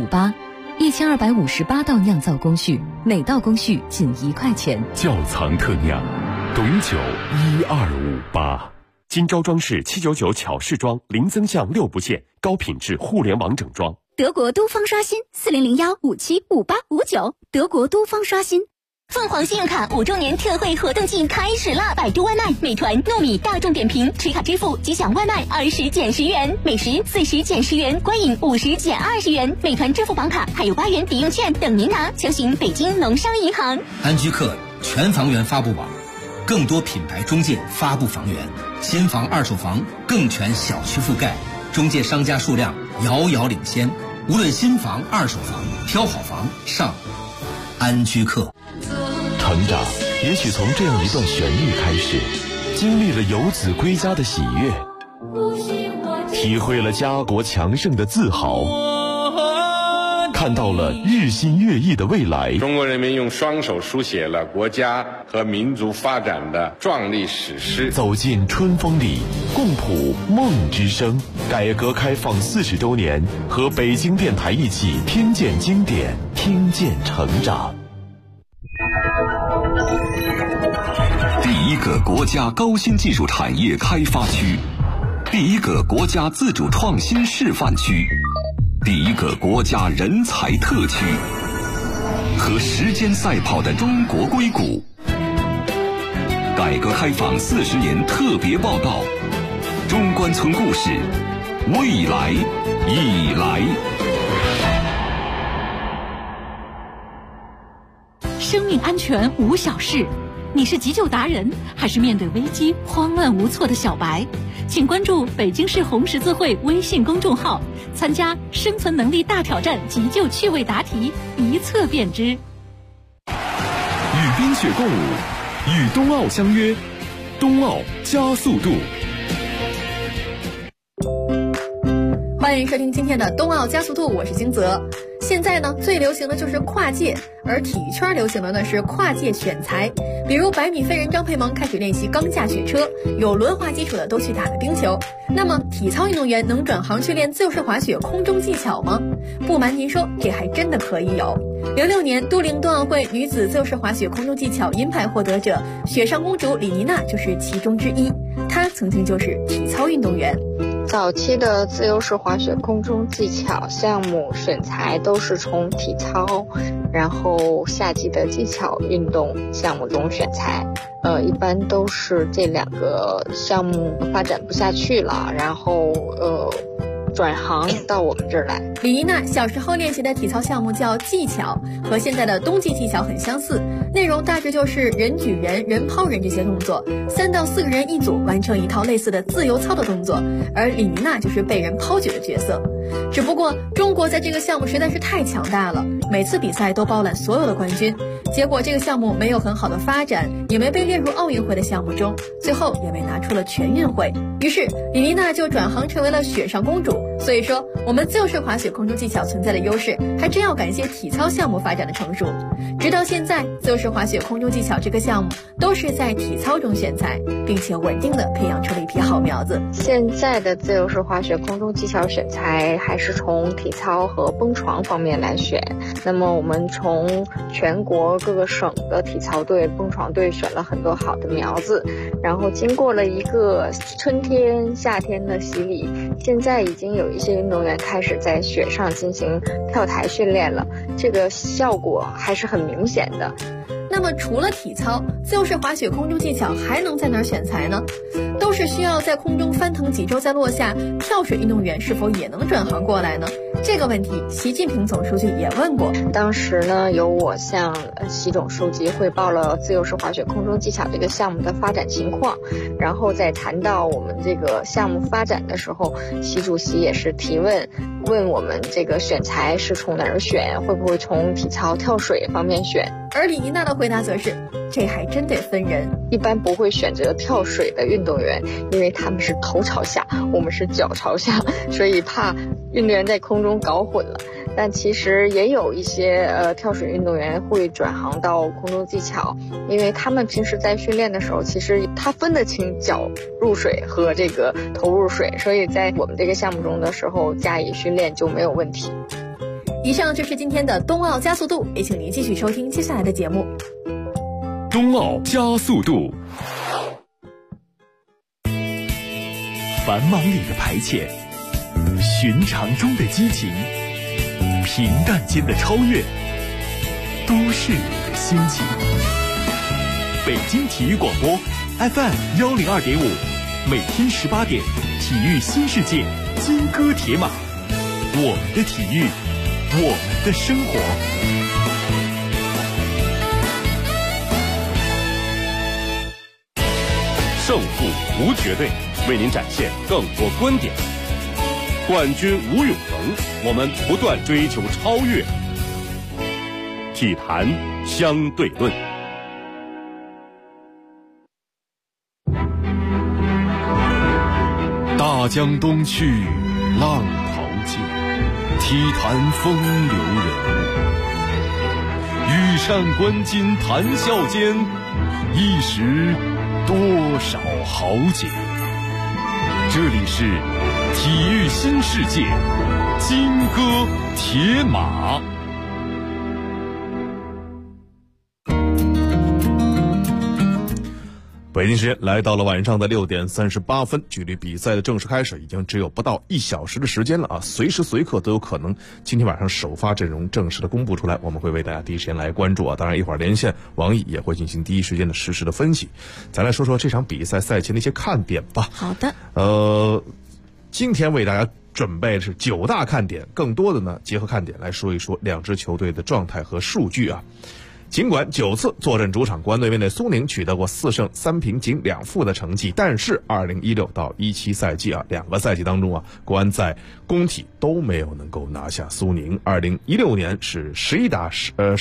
1258，1258道酿造工序，每道工序仅1块钱。 窖藏特酿，董酒1258。 金招装饰799巧饰装，零增项6不限，高品质互联网整装。 德国都方刷新4001575859，德国都方刷新。凤凰信用卡5周年特惠活动季开始了！百度外卖、美团、糯米、大众点评持卡支付即享外卖20减10元，美食40减10元，观影50减20元，美团支付宝卡还有8元抵用券等您拿，详询北京农商银行。 安居客全房源发布网，更多品牌中介发布房源，新房二手房更全小区覆盖，中介商家数量遥遥领先。无论新房二手房，挑好房上安居客。 成长也许从这样一段旋律开始，经历了游子归家的喜悦，体会了家国强盛的自豪，看到了日新月异的未来。 中国人民用双手书写了国家和民族发展的壮丽史诗。 走进春风里，共谱梦之声。改革开放40周年，和北京电台一起听见经典，听见成长。 第一个国家高新技术产业开发区，第一个国家自主创新示范区，第一个国家人才特区，和时间赛跑的中国硅谷。改革开放40年特别报道，中关村故事，未来已来。 生命安全无小事， 你是急救达人，还是面对危机慌乱无措的小白？请关注北京市红十字会微信公众号，参加生存能力大挑战急救趣味答题，一测便知。 与冰雪共舞，与冬奥相约，冬奥加速度。 欢迎收听今天的冬奥加速度，我是金泽。现在呢，最流行的就是跨界，而体育圈流行的呢是跨界选材。比如100米飞人张佩萌开始练习钢架雪车，有轮滑基础的都去打了冰球。那么体操运动员能转行去练自由式滑雪空中技巧吗？不瞒您说，这还真的可以有。06年都灵冬奥会女子自由式滑雪空中技巧银牌获得者雪上公主李妮娜就是其中之一，她曾经就是体操运动员。 早期的自由式滑雪空中技巧项目选材都是从体操，然后夏季的技巧运动项目中选材。一般都是这2个项目发展不下去了，然后转行到我们这儿来。 李妮娜小时候练习的体操项目叫技巧，和现在的冬季技巧很相似，内容大致就是人举人、人抛人这些动作，3到4个人一组完成一套类似的自由操的动作，而李妮娜就是被人抛举的角色。只不过中国在这个项目实在是太强大了，每次比赛都包揽所有的冠军，结果这个项目没有很好的发展，也没被列入奥运会的项目中，最后也被拿出了全运会。于是李妮娜就转行成为了雪上公主。所以说我们自由式滑雪空中技巧存在的优势还真要感谢体操项目发展的成熟。直到现在，自由式滑雪空中技巧这个项目都是在体操中选材，并且稳定的培养出了一批好苗子。 现在的自由式滑雪空中技巧选材还是从体操和蹦床方面来选。那么我们从全国各个省的体操队、蹦床队选了很多好的苗子，然后经过了一个春天、夏天的洗礼，现在已经有一些运动员开始在雪上进行跳台训练了，这个效果还是很明显的。 那么除了体操，自由式滑雪空中技巧还能在哪儿选材呢？都是需要在空中翻腾几周再落下，跳水运动员是否也能转行过来呢？这个问题习近平总书记也问过。 当时呢，由我向习总书记汇报了自由式滑雪空中技巧这个项目的发展情况，然后在谈到我们这个项目发展的时候，习主席也是提问我们这个选材是从哪儿选，会不会从体操跳水方面选。 而李妮娜的回答则是，这还真得分人， 一般不会选择跳水的运动员，因为他们是头朝下，我们是脚朝下，所以怕运动员在空中搞混了。但其实也有一些跳水运动员会转行到空中技巧，因为他们平时在训练的时候，其实他分得清脚入水和这个头入水，所以在我们这个项目中的时候加以训练就没有问题。 以上就是今天的冬奥加速度，也请您继续收听接下来的节目。 冬奥加速度。 繁忙里的排遣，寻常中的激情，平淡间的超越，都市里的心情。北京体育广播 FM102.5，每天18点，体育新世界，金戈铁马，我们的体育，我们的生活。 胜负无绝对，为您展现更多观点。冠军无永恒，我们不断追求超越。体坛相对论。 大江东去，浪淘尽，体坛风流人物。羽扇纶巾谈笑间，一时多少豪杰。这里是体育新世界，金戈铁马。 北京时间来到了晚上的6点38分，距离比赛的正式开始已经只有不到1小时的时间了啊！随时随刻都有可能今天晚上首发阵容正式的公布出来，我们会为大家第一时间来关注啊！当然一会儿连线王毅也会进行第一时间的实时的分析。咱来说说这场比赛赛前的一些看点吧。 好的。 今天为大家准备的是9大看点，更多的呢结合看点来说一说两支球队的状态和数据啊。 尽管9次坐镇主场，国安队面对苏宁取得过4胜3平仅2负的成绩，但是2016到17赛季2个赛季当中国安在工体都没有能够拿下苏宁。2016年是11打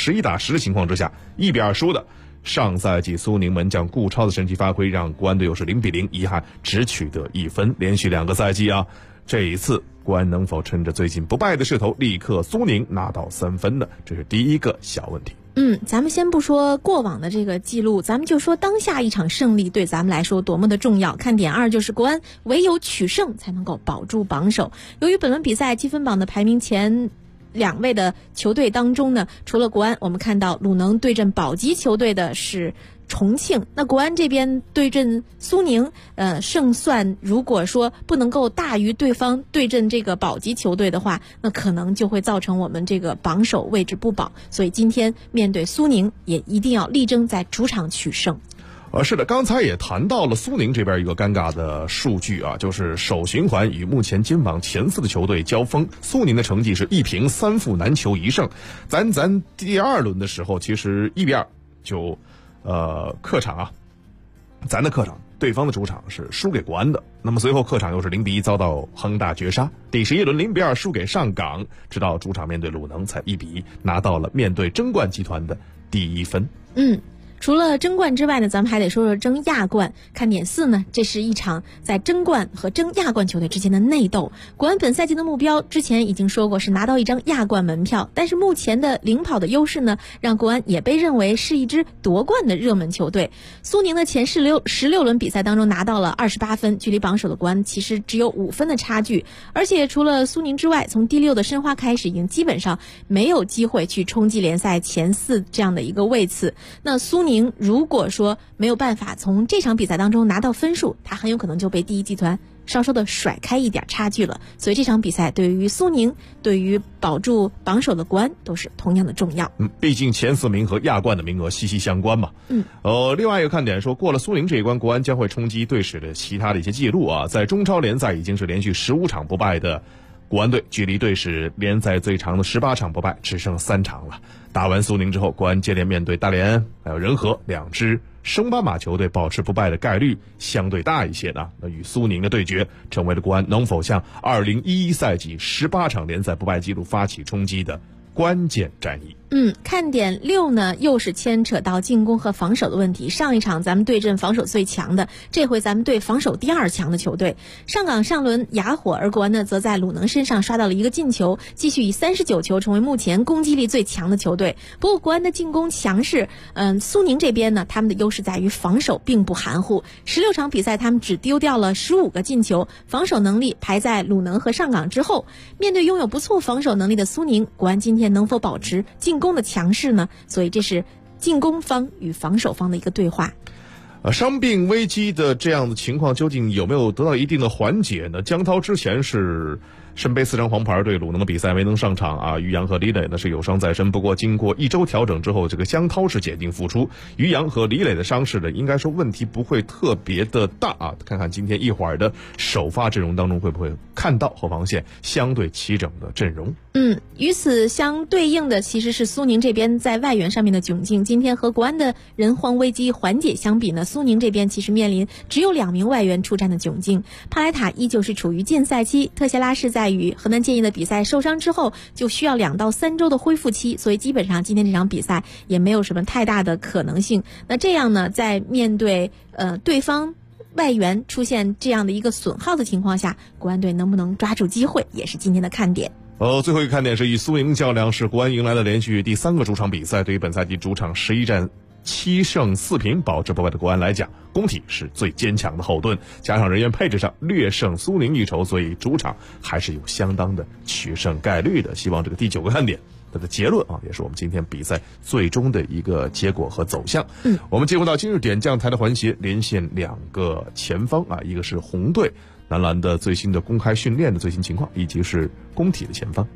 10的情况之下1比2输的。上赛季苏宁门将顾超的神奇发挥让国安队又是0比0，遗憾只取得1分。连续2个赛季这一次国安能否趁着最近不败的势头力克苏宁拿到3分呢？这是第一个小问题。 咱们先不说过往的这个记录，咱们就说当下一场胜利对咱们来说多么的重要。看点2就是国安唯有取胜才能够保住榜首。由于本轮比赛积分榜的排名前2位的球队当中呢，除了国安，我们看到鲁能对阵保级球队的是重庆，那国安这边对阵苏宁，胜算如果说不能够大于对方对阵这个保级球队的话，那可能就会造成我们这个榜首位置不保。所以今天面对苏宁，也一定要力争在主场取胜。 是的，刚才也谈到了苏宁这边一个尴尬的数据就是首循环与目前金榜前4的球队交锋，苏宁的成绩是1平3负难求1胜。咱第2轮的时候其实1比2就客场咱的客场，对方的主场是输给国安的。那么随后客场又是0比1遭到恒大绝杀，第11轮0比2输给上港，直到主场面对鲁能才1比1拿到了面对争冠集团的第1分。 除了争冠之外呢，咱们还得说说争亚冠。看点4呢，这是一场在争冠和争亚冠球队之间的内斗。国安本赛季的目标之前已经说过是拿到一张亚冠门票，但是目前的领跑的优势呢，让国安也被认为是一支夺冠的热门球队。苏宁的前16轮比赛当中拿到了28分，距离榜首的国安其实只有5分的差距。而且除了苏宁之外，从第6的申花开始已经基本上没有机会去冲击联赛前4这样的一个位次。那苏宁如果说没有办法从这场比赛当中拿到分数，他很有可能就被第一集团稍稍的甩开一点差距了。所以这场比赛对于苏宁，对于保住榜首的国安都是同样的重要。 毕竟前4名和亚冠的名额息息相关嘛。另外一个看点说，过了苏宁这一关，国安将会冲击队史的其他的一些记录在中超联赛已经是连续15场不败的国安队，距离队史联赛最长的18场不败只剩3场了。打完苏宁之后，国安接连面对大连还有仁和2支升班马球队，保持不败的概率相对大一些呢。那与苏宁的对决成为了国安能否向2011赛季18场联赛不败纪录发起冲击的关键战役。 看点6呢，又是牵扯到进攻和防守的问题。上一场咱们对阵防守最强的，这回咱们对防守第2强的球队。上港上轮哑火，而国安呢则在鲁能身上刷到了一个进球，继续以39球成为目前攻击力最强的球队。不过国安的进攻强势，苏宁这边呢，他们的优势在于防守并不含糊。16场比赛他们只丢掉了15个进球，防守能力排在鲁能和上港之后。面对拥有不错防守能力的苏宁，国安今天能否保持进攻的强势呢？所以这是进攻方与防守方的一个对话。 伤病危机的这样的情况究竟有没有得到一定的缓解呢？江涛之前是身背4张黄牌，对鲁能的比赛没能上场于洋和李磊呢是有伤在身。不过经过1周调整之后，这个江涛是解禁复出，于洋和李磊的伤势呢应该说问题不会特别的大看看今天一会儿的首发阵容当中会不会看到后防线相对齐整的阵容。 与此相对应的其实是苏宁这边在外援上面的窘境。今天和国安的人荒危机缓解相比呢，苏宁这边其实面临只有2名外援出战的窘境。帕莱塔依旧是处于禁赛期，特谢拉是在与河南建业的比赛受伤之后就需要2到3周的恢复期，所以基本上今天这场比赛也没有什么太大的可能性。那这样呢，在面对对方外援出现这样的一个损耗的情况下，国安队能不能抓住机会也是今天的看点。 最后一个看点是以苏宁较量，是国安迎来了连续第3个主场比赛。对于本赛季主场11战7胜4平保持不败的国安来讲，工体是最坚强的后盾，加上人员配置上略胜苏宁一筹，所以主场还是有相当的取胜概率的。希望这个第9个看点它的结论也是我们今天比赛最终的一个结果和走向。我们进入到今日点将台的环节，连线2个前锋一个是红队男篮的最新的公开训练的最新情况，以及是工体的前锋。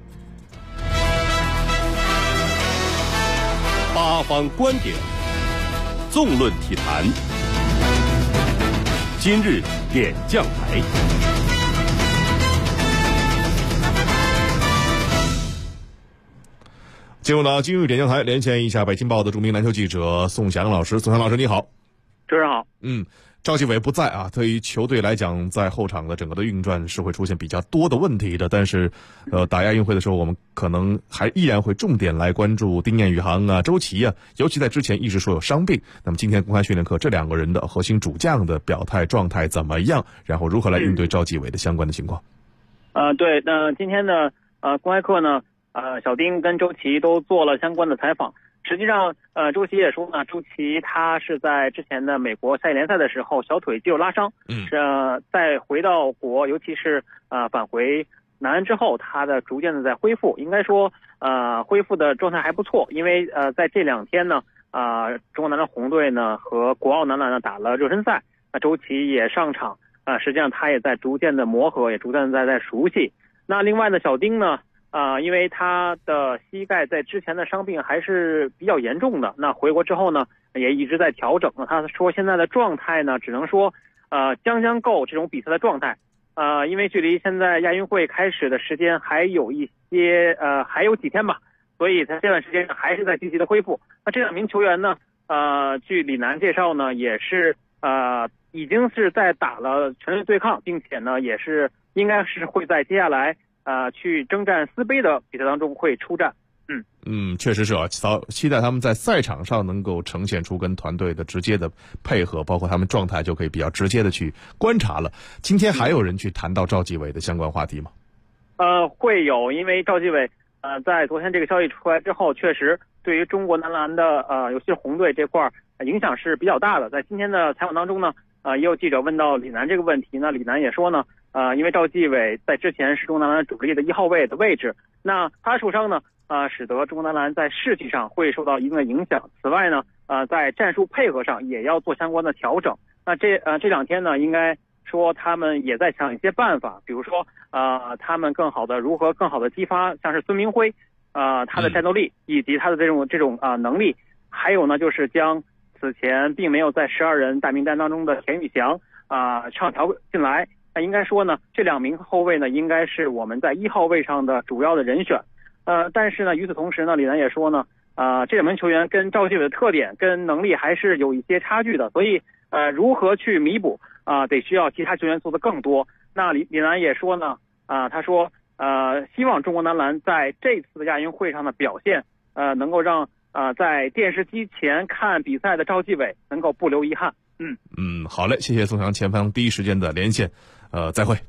八方观点，纵论体坛，今日点将台。 进入到今日点将台，连线一下北京报的著名篮球记者宋翔老师。宋翔老师你好。 主持人好。 赵继伟不在啊，对于球队来讲，在后场的整个的运转是会出现比较多的问题的。但是，打亚运会的时候，我们可能还依然会重点来关注丁彦雨航啊、周琦啊，尤其在之前一直说有伤病。那么今天公开训练课这2个人的核心主将的表态状态怎么样？然后如何来应对赵继伟的相关的情况？ 对，那今天的公开课呢，小丁跟周琦都做了相关的采访。实际上，周琦也说呢，周琦他是在之前的美国夏季联赛的时候小腿肌肉拉伤，在回到国，尤其是返回南安之后，他的逐渐的在恢复，应该说恢复的状态还不错，因为在这2天呢，中国男篮红队呢和国奥男篮呢打了热身赛，那周琦也上场，实际上他也在逐渐的磨合，也逐渐的在熟悉。那另外呢，小丁呢，因为他的膝盖在之前的伤病还是比较严重的，那回国之后呢，也一直在调整。他说现在的状态呢，只能说将够这种比赛的状态。因为距离现在亚运会开始的时间还有一些还有几天吧，所以他这段时间还是在积极的恢复。那这2名球员呢，据李楠介绍呢，也是已经是在打了全力对抗，并且呢，也是应该是会在接下来去征战4杯的比赛当中会出战。 确实是啊，期待他们在赛场上能够呈现出跟团队的直接的配合，包括他们状态就可以比较直接的去观察了。今天还有人去谈到赵继伟的相关话题吗？ 会有，因为赵继伟在昨天这个消息出来之后，确实对于中国男篮的尤其是红队这块影响是比较大的。在今天的采访当中呢，也有记者问到李楠这个问题呢，李楠也说呢，因为赵继伟在之前是中国男篮主力的1号位的位置，那他受伤呢，使得中国男篮在士气上会受到一定的影响。此外呢，在战术配合上也要做相关的调整。那这2天呢，应该说他们也在想一些办法，比如说他们如何更好的激发像是孙明辉他的战斗力以及他的这种能力，还有呢就是将此前并没有在12人大名单当中的田宇翔上调进来。那应该说呢，这2名后卫呢，应该是我们在1号位上的主要的人选。但是呢，与此同时呢，李楠也说呢，这2名球员跟赵继伟的特点跟能力还是有一些差距的，所以如何去弥补得需要其他球员做的更多。那李楠也说呢，他说希望中国男篮在这次的亚运会上的表现能够让在电视机前看比赛的赵继伟能够不留遗憾。 好嘞，谢谢宋翔前方第一时间的连线，再会。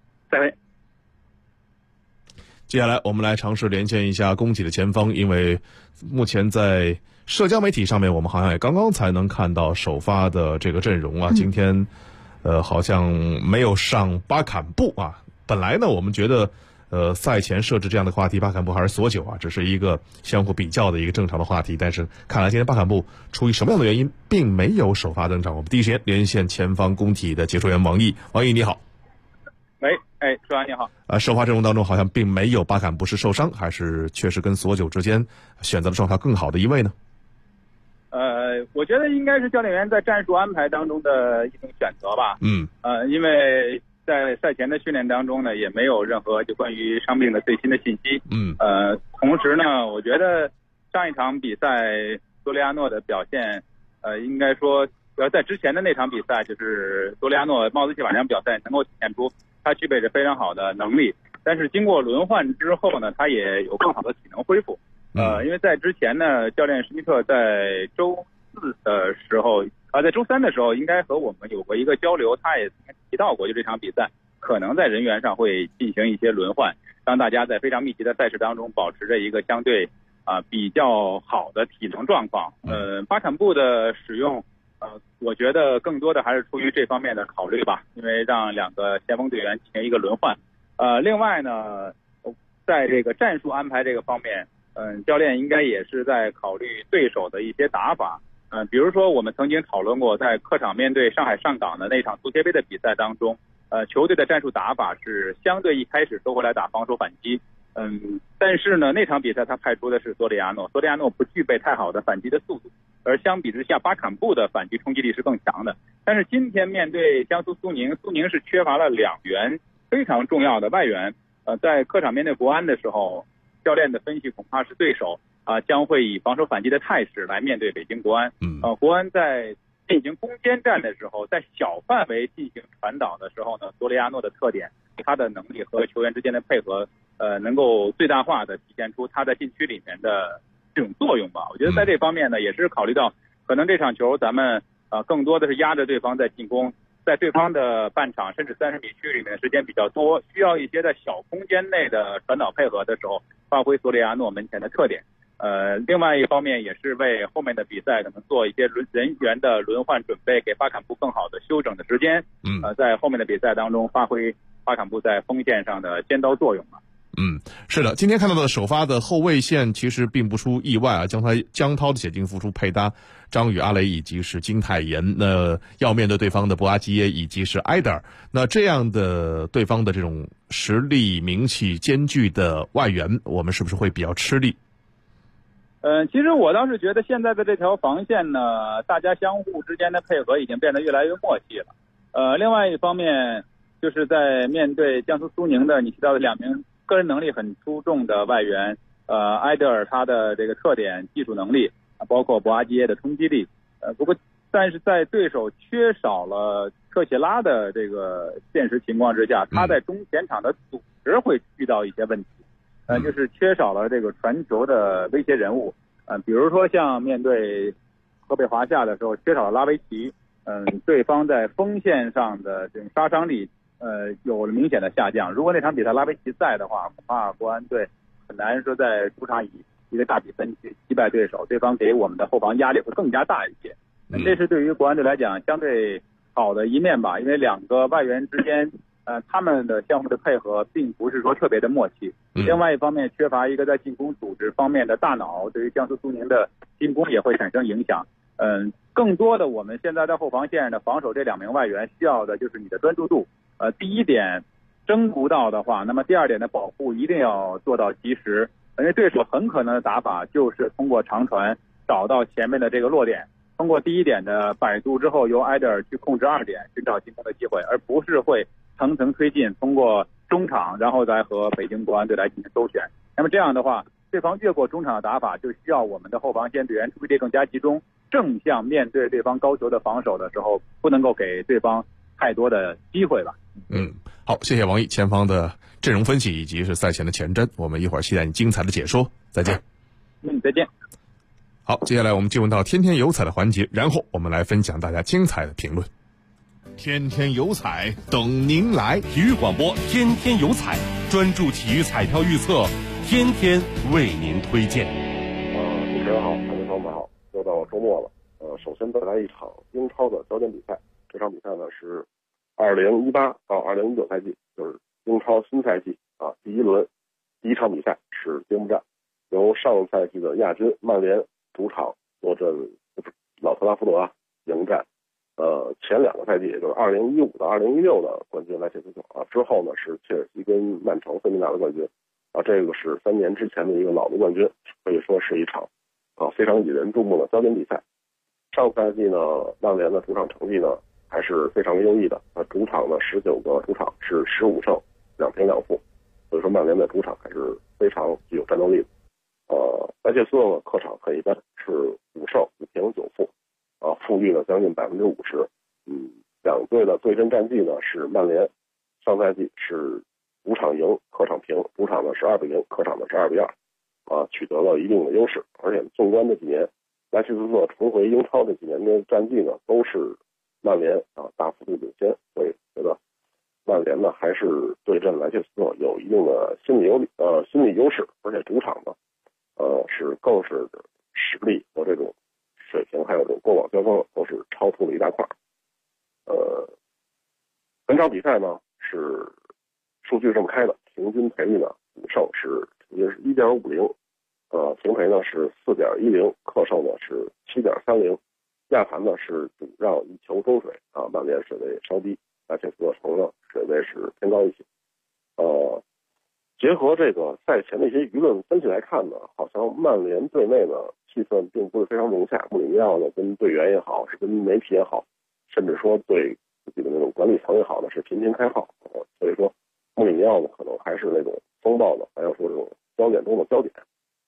接下来我们来尝试连线一下工体的前锋，因为目前在社交媒体上面我们好像也刚刚才能看到首发的这个阵容啊，今天好像没有上巴坎布啊。本来呢我们觉得赛前设置这样的话题，巴坎布还是索9啊，只是一个相互比较的一个正常的话题，但是看来今天巴坎布出于什么样的原因并没有首发登场。我们第一时间连线前方工体的解说员王毅。王毅你好。 主持人你好。 首发阵容当中好像并没有巴坎布，是受伤还是确实跟索9之间选择了状态更好的一位呢？ 我觉得应该是教练员在战术安排当中的一种选择吧。因为在赛前的训练当中呢，也没有任何就关于伤病的最新的信息。同时呢，我觉得上一场比赛多利亚诺的表现，应该说在之前的那场比赛，就是多利亚诺帽子戏法这场比赛能够体现出他具备着非常好的能力，但是经过轮换之后呢，他也有更好的体能恢复。因为在之前呢，教练施密特在周4的时候，在周3的时候，应该和我们有过一个交流，他也提到过，就这场比赛可能在人员上会进行一些轮换，让大家在非常密集的赛事当中保持着一个相对比较好的体能状况。巴坎布的使用，我觉得更多的还是出于这方面的考虑吧，因为让2个前锋队员进行一个轮换。另外呢，在这个战术安排这个方面，教练应该也是在考虑对手的一些打法。比如说我们曾经讨论过，在客场面对上海上港的那场足协杯的比赛当中，球队的战术打法是相对一开始收回来打防守反击。但是呢，那场比赛他派出的是索里亚诺不具备太好的反击的速度，而相比之下，巴坎布的反击冲击力是更强的。但是今天面对江苏苏宁是缺乏了2员非常重要的外援。在客场面对国安的时候，教练的分析恐怕是对手将会以防守反击的态势来面对北京国安。国安在进行攻坚战的时候，在小范围进行传导的时候呢，索里亚诺的特点，他的能力和球员之间的配合，能够最大化的体现出他在禁区里面的这种作用吧。我觉得在这方面呢，也是考虑到可能这场球咱们更多的是压着对方在进攻，在对方的半场甚至30米区里面的时间比较多，需要一些在小空间内的传导配合的时候，发挥索里亚诺门前的特点。另外一方面也是为后面的比赛可能做一些人员的轮换准备，给巴坎布更好的休整的时间。在后面的比赛当中发挥巴坎布在锋线上的尖刀作用吧。 是的，今天看到的首发的后卫线其实并不出意外啊，江涛的写进复出配搭张宇、阿雷以及是金泰妍，那要面对对方的博阿基耶以及是埃德尔，那这样的对方的这种实力名气兼具的外援，我们是不是会比较吃力？ 其实我倒是觉得现在的这条防线呢，大家相互之间的配合已经变得越来越默契了。另外一方面就是在面对江苏苏宁的你提到的2名个人能力很出众的外援，埃德尔他的这个特点技术能力，包括博阿基耶的冲击力，但是在对手缺少了特谢拉的这个现实情况之下，他在中前场的组织会遇到一些问题，就是缺少了这个传球的威胁人物，比如说像面对河北华夏的时候缺少了拉维奇，对方在锋线上的这种杀伤力有了明显的下降。如果那场比赛拉维奇在的话，恐怕国安队很难说在主场以一个大比分去击败对手，对方给我们的后防压力会更加大一些。这是对于国安队来讲相对好的一面吧，因为2个外援之间他们的相互的配合并不是说特别的默契。另外一方面缺乏一个在进攻组织方面的大脑，对于江苏苏宁的进攻也会产生影响。更多的我们现在在后防线上的防守这2名外援需要的就是你的专注度。第一点争不到的话，那么第2点的保护一定要做到及时，因为对手很可能的打法就是通过长传找到前面的这个落点，通过第1点的摆渡之后由埃德尔去控制2点寻找进攻的机会，而不是会层层推进通过中场然后再和北京国安队来进行周旋。那么这样的话，对方越过中场的打法就需要我们的后防线队员注意力更加集中，正向面对对方高球的防守的时候不能够给对方太多的机会吧。 好，谢谢王毅前方的阵容分析以及是赛前的前瞻，我们一会儿期待你精彩的解说，再见。 再见。 好，接下来我们进入到天天有彩的环节，然后我们来分享大家精彩的评论。天天有彩等您来， 体育广播天天有彩，专注体育彩票预测，天天为您推荐。 主持人好，观众朋友们好，又到周末了。首先带来一场英超的焦点比赛，这场比赛呢是2018到2019赛季，就是英超新赛季第一轮第一场比赛是揭幕战，由上赛季的亚军曼联主场坐镇老特拉福德迎战前2个赛季，也就是2015到2016的冠军莱切斯特之后呢是切尔西跟曼城分别拿了冠军这个是3年之前的一个老的冠军，可以说是一场非常引人注目的焦点比赛。上赛季呢曼联的主场成绩呢还是非常优异的，主场呢19个主场是15胜2平2负，所以说曼联的主场还是非常具有战斗力的。莱切斯特呢客场很一般，是5胜5平9负，负率呢将近50%。两队的对阵战绩呢是曼联上赛季是主场赢客场平，主场呢是2-0，客场呢是2-2，取得了一定的优势。而且纵观这几年莱切斯特重回英超这几年的战绩呢都是曼联大幅度领先，所以觉得曼联呢还是对阵莱切斯特有一定的心理优势，而且主场呢是更是实力和这种水平还有这种过往交锋都是超出了一大块。本场比赛呢是数据这么开的，平均赔率呢主胜也是 1.50， 平赔呢是 4.10， 客胜呢是 7.30， 亚盘呢是主让1球中水曼联水位稍低，莱切斯特城呢水位是偏高一些。结合这个赛前的一些舆论分析来看呢，好像曼联队内呢气氛并不是非常融洽，穆里尼奥呢跟队员也好，是跟媒体也好，甚至说对自己的那种管理层也好呢是频频开炮，所以说穆里尼奥呢可能还是那种风暴的，还要说这种焦点中的焦点。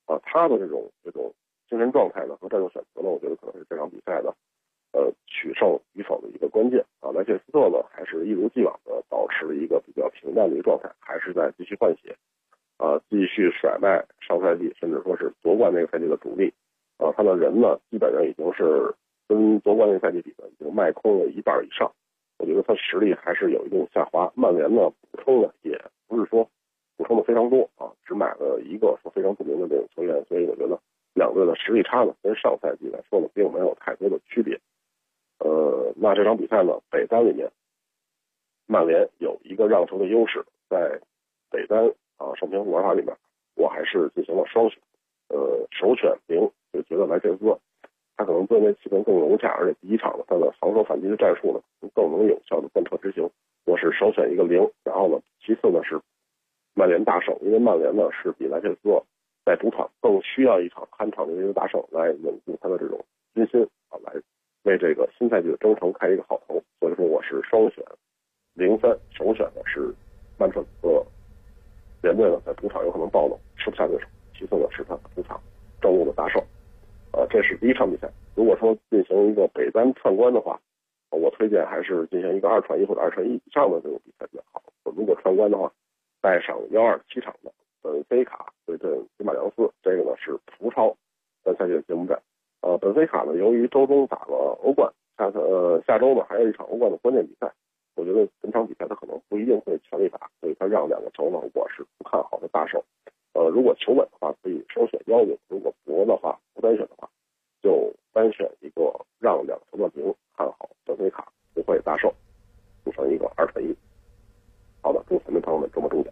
他的这种精神状态呢和战术选择呢，我觉得可能是这场比赛的取胜与否的一个关键啊。莱切斯特呢还是一如既往的保持了一个比较平淡的一个状态，还是在继续换血，继续甩卖上赛季甚至说是夺冠那个赛季的主力，他的人呢基本上已经是跟夺冠那个赛季比呢已经卖空了一半以上，我觉得他实力还是有一定下滑。曼联呢补充呢也不是说补充的非常多啊，只买了一个说非常著名的这种球员，所以我觉得两队的实力差呢跟上赛季来说呢并没有太多的区别。那这场比赛呢，北单里面曼联有一个让球的优势，在北单胜平玩法里面，我还是进行了双选，首选0，就觉得莱切斯特他可能对内气氛更融洽，而且第一场呢他的防守反击的战术呢更能有效的贯彻执行，我是首选一个0，然后呢其次呢是曼联大胜，因为曼联呢是比莱切斯特在主场更需要一场酣畅淋漓的大胜来稳固他的这种军心来为这个新赛季的征程开一个好头，所以说我是双选0-3，首选的是曼彻斯特联队呢在主场有可能爆冷吃不下对手，其次呢是他主场正路的大胜。这是第一场比赛。如果说进行一个北单串关的话，我推荐还是进行一个2串1或者2串1以上的这种比赛比较好。如果串关的话，带上127场的本菲卡对阵吉马良斯，这个呢是葡超单赛季的揭幕战。本菲卡呢由于周中打了欧冠，下周呢还有一场欧冠的关键比赛，我觉得本场比赛他可能不一定会全力打，所以他让2个球呢我是不看好的大胜。如果求稳的话可以双选1-0，如果博的话不单选的话就单选一个让2球的0，看好本菲卡不会大胜，组成一个2串1。好的，祝咱们朋友们周末重点。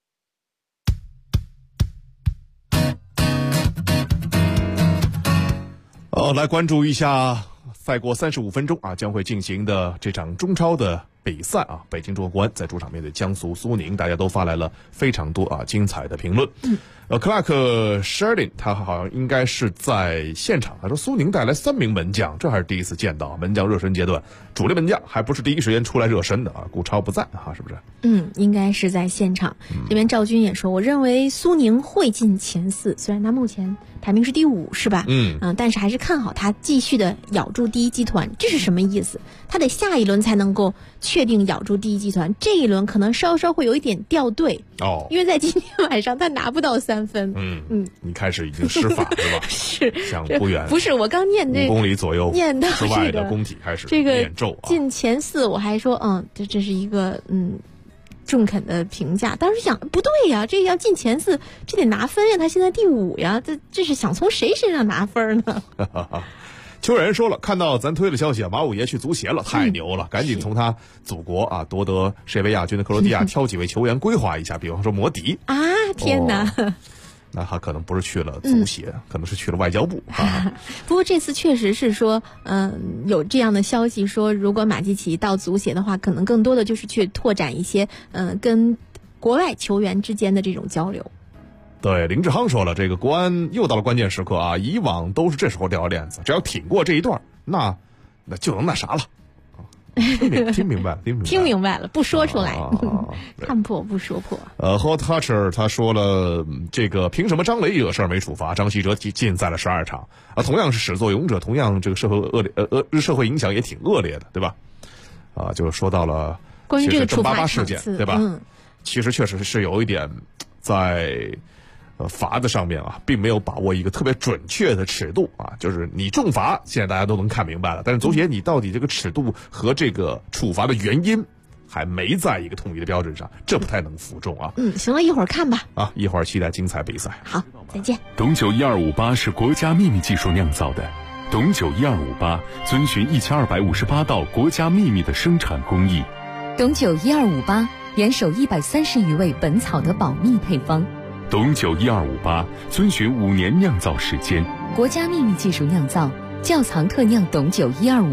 来关注一下再过35分钟将会进行的这场中超的比赛北京中国国安在主场面对江苏苏宁，大家都发来了非常多精彩的评论。克拉克 Sherdin 他好像应该是在现场，他说苏宁带来3名门将，这还是第一次见到门将热身阶段主力门将还不是第一时间出来热身的顾超不在是不是？ 应该是在现场。这边赵军也说，我认为苏宁会进前4，虽然他目前排名是第5是吧？但是还是看好他继续的咬住第一集团。这是什么意思？他得下一轮才能够确定咬住第一集团，这一轮可能稍稍会有一点掉队因为在今天晚上他拿不到3分。 你开始已经失法是吧？ 是像不远， 不是我刚念这 5公里左右念到之外的工体开始这个念咒进前4，我还说这是一个中肯的评价。当时想不对呀，这要进前4，这得拿分呀，他现在第5呀，这是想从谁身上拿分呢？ 邱冉说了，看到咱推的消息马五爷去足协了，太牛了，赶紧从他祖国夺得世界杯亚军的克罗地亚挑几位球员规划一下，比方说摩迪天哪！ 那他可能不是去了足协，可能是去了外交部不过这次确实是说有这样的消息说，如果马基奇到足协的话，可能更多的就是去拓展一些跟国外球员之间的这种交流。 对，林志航说了，这个国安又到了关键时刻以往都是这时候掉链子，只要挺过这一段，那就能那啥了。听明白了， 不说出来，看破不说破。 Hot Toucher 他说了，这个凭什么张雷惹事儿没处罚，张稀哲禁赛了12场同样是始作俑者，同样这个社会影响也挺恶劣的，对吧？就是说到了关于这个正88事件，对吧？其实确实是有一点在罚的上面并没有把握一个特别准确的尺度就是你重罚现在大家都能看明白了，但是足协你到底这个尺度和这个处罚的原因还没在一个统一的标准上，这不太能服众行了，一会儿看吧一会儿期待精彩比赛。 好，再见。 董酒1258是国家秘密技术酿造的，董酒1258遵循1258道国家秘密的生产工艺， 董酒1258严守130余位本草的保密配方， 董酒1258遵循5年酿造时间， 国家秘密技术酿造，窖藏特酿董酒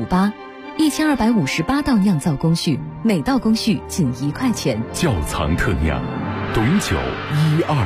1258，1258道酿造工序，每道工序仅1块钱， 窖藏特酿董酒1258。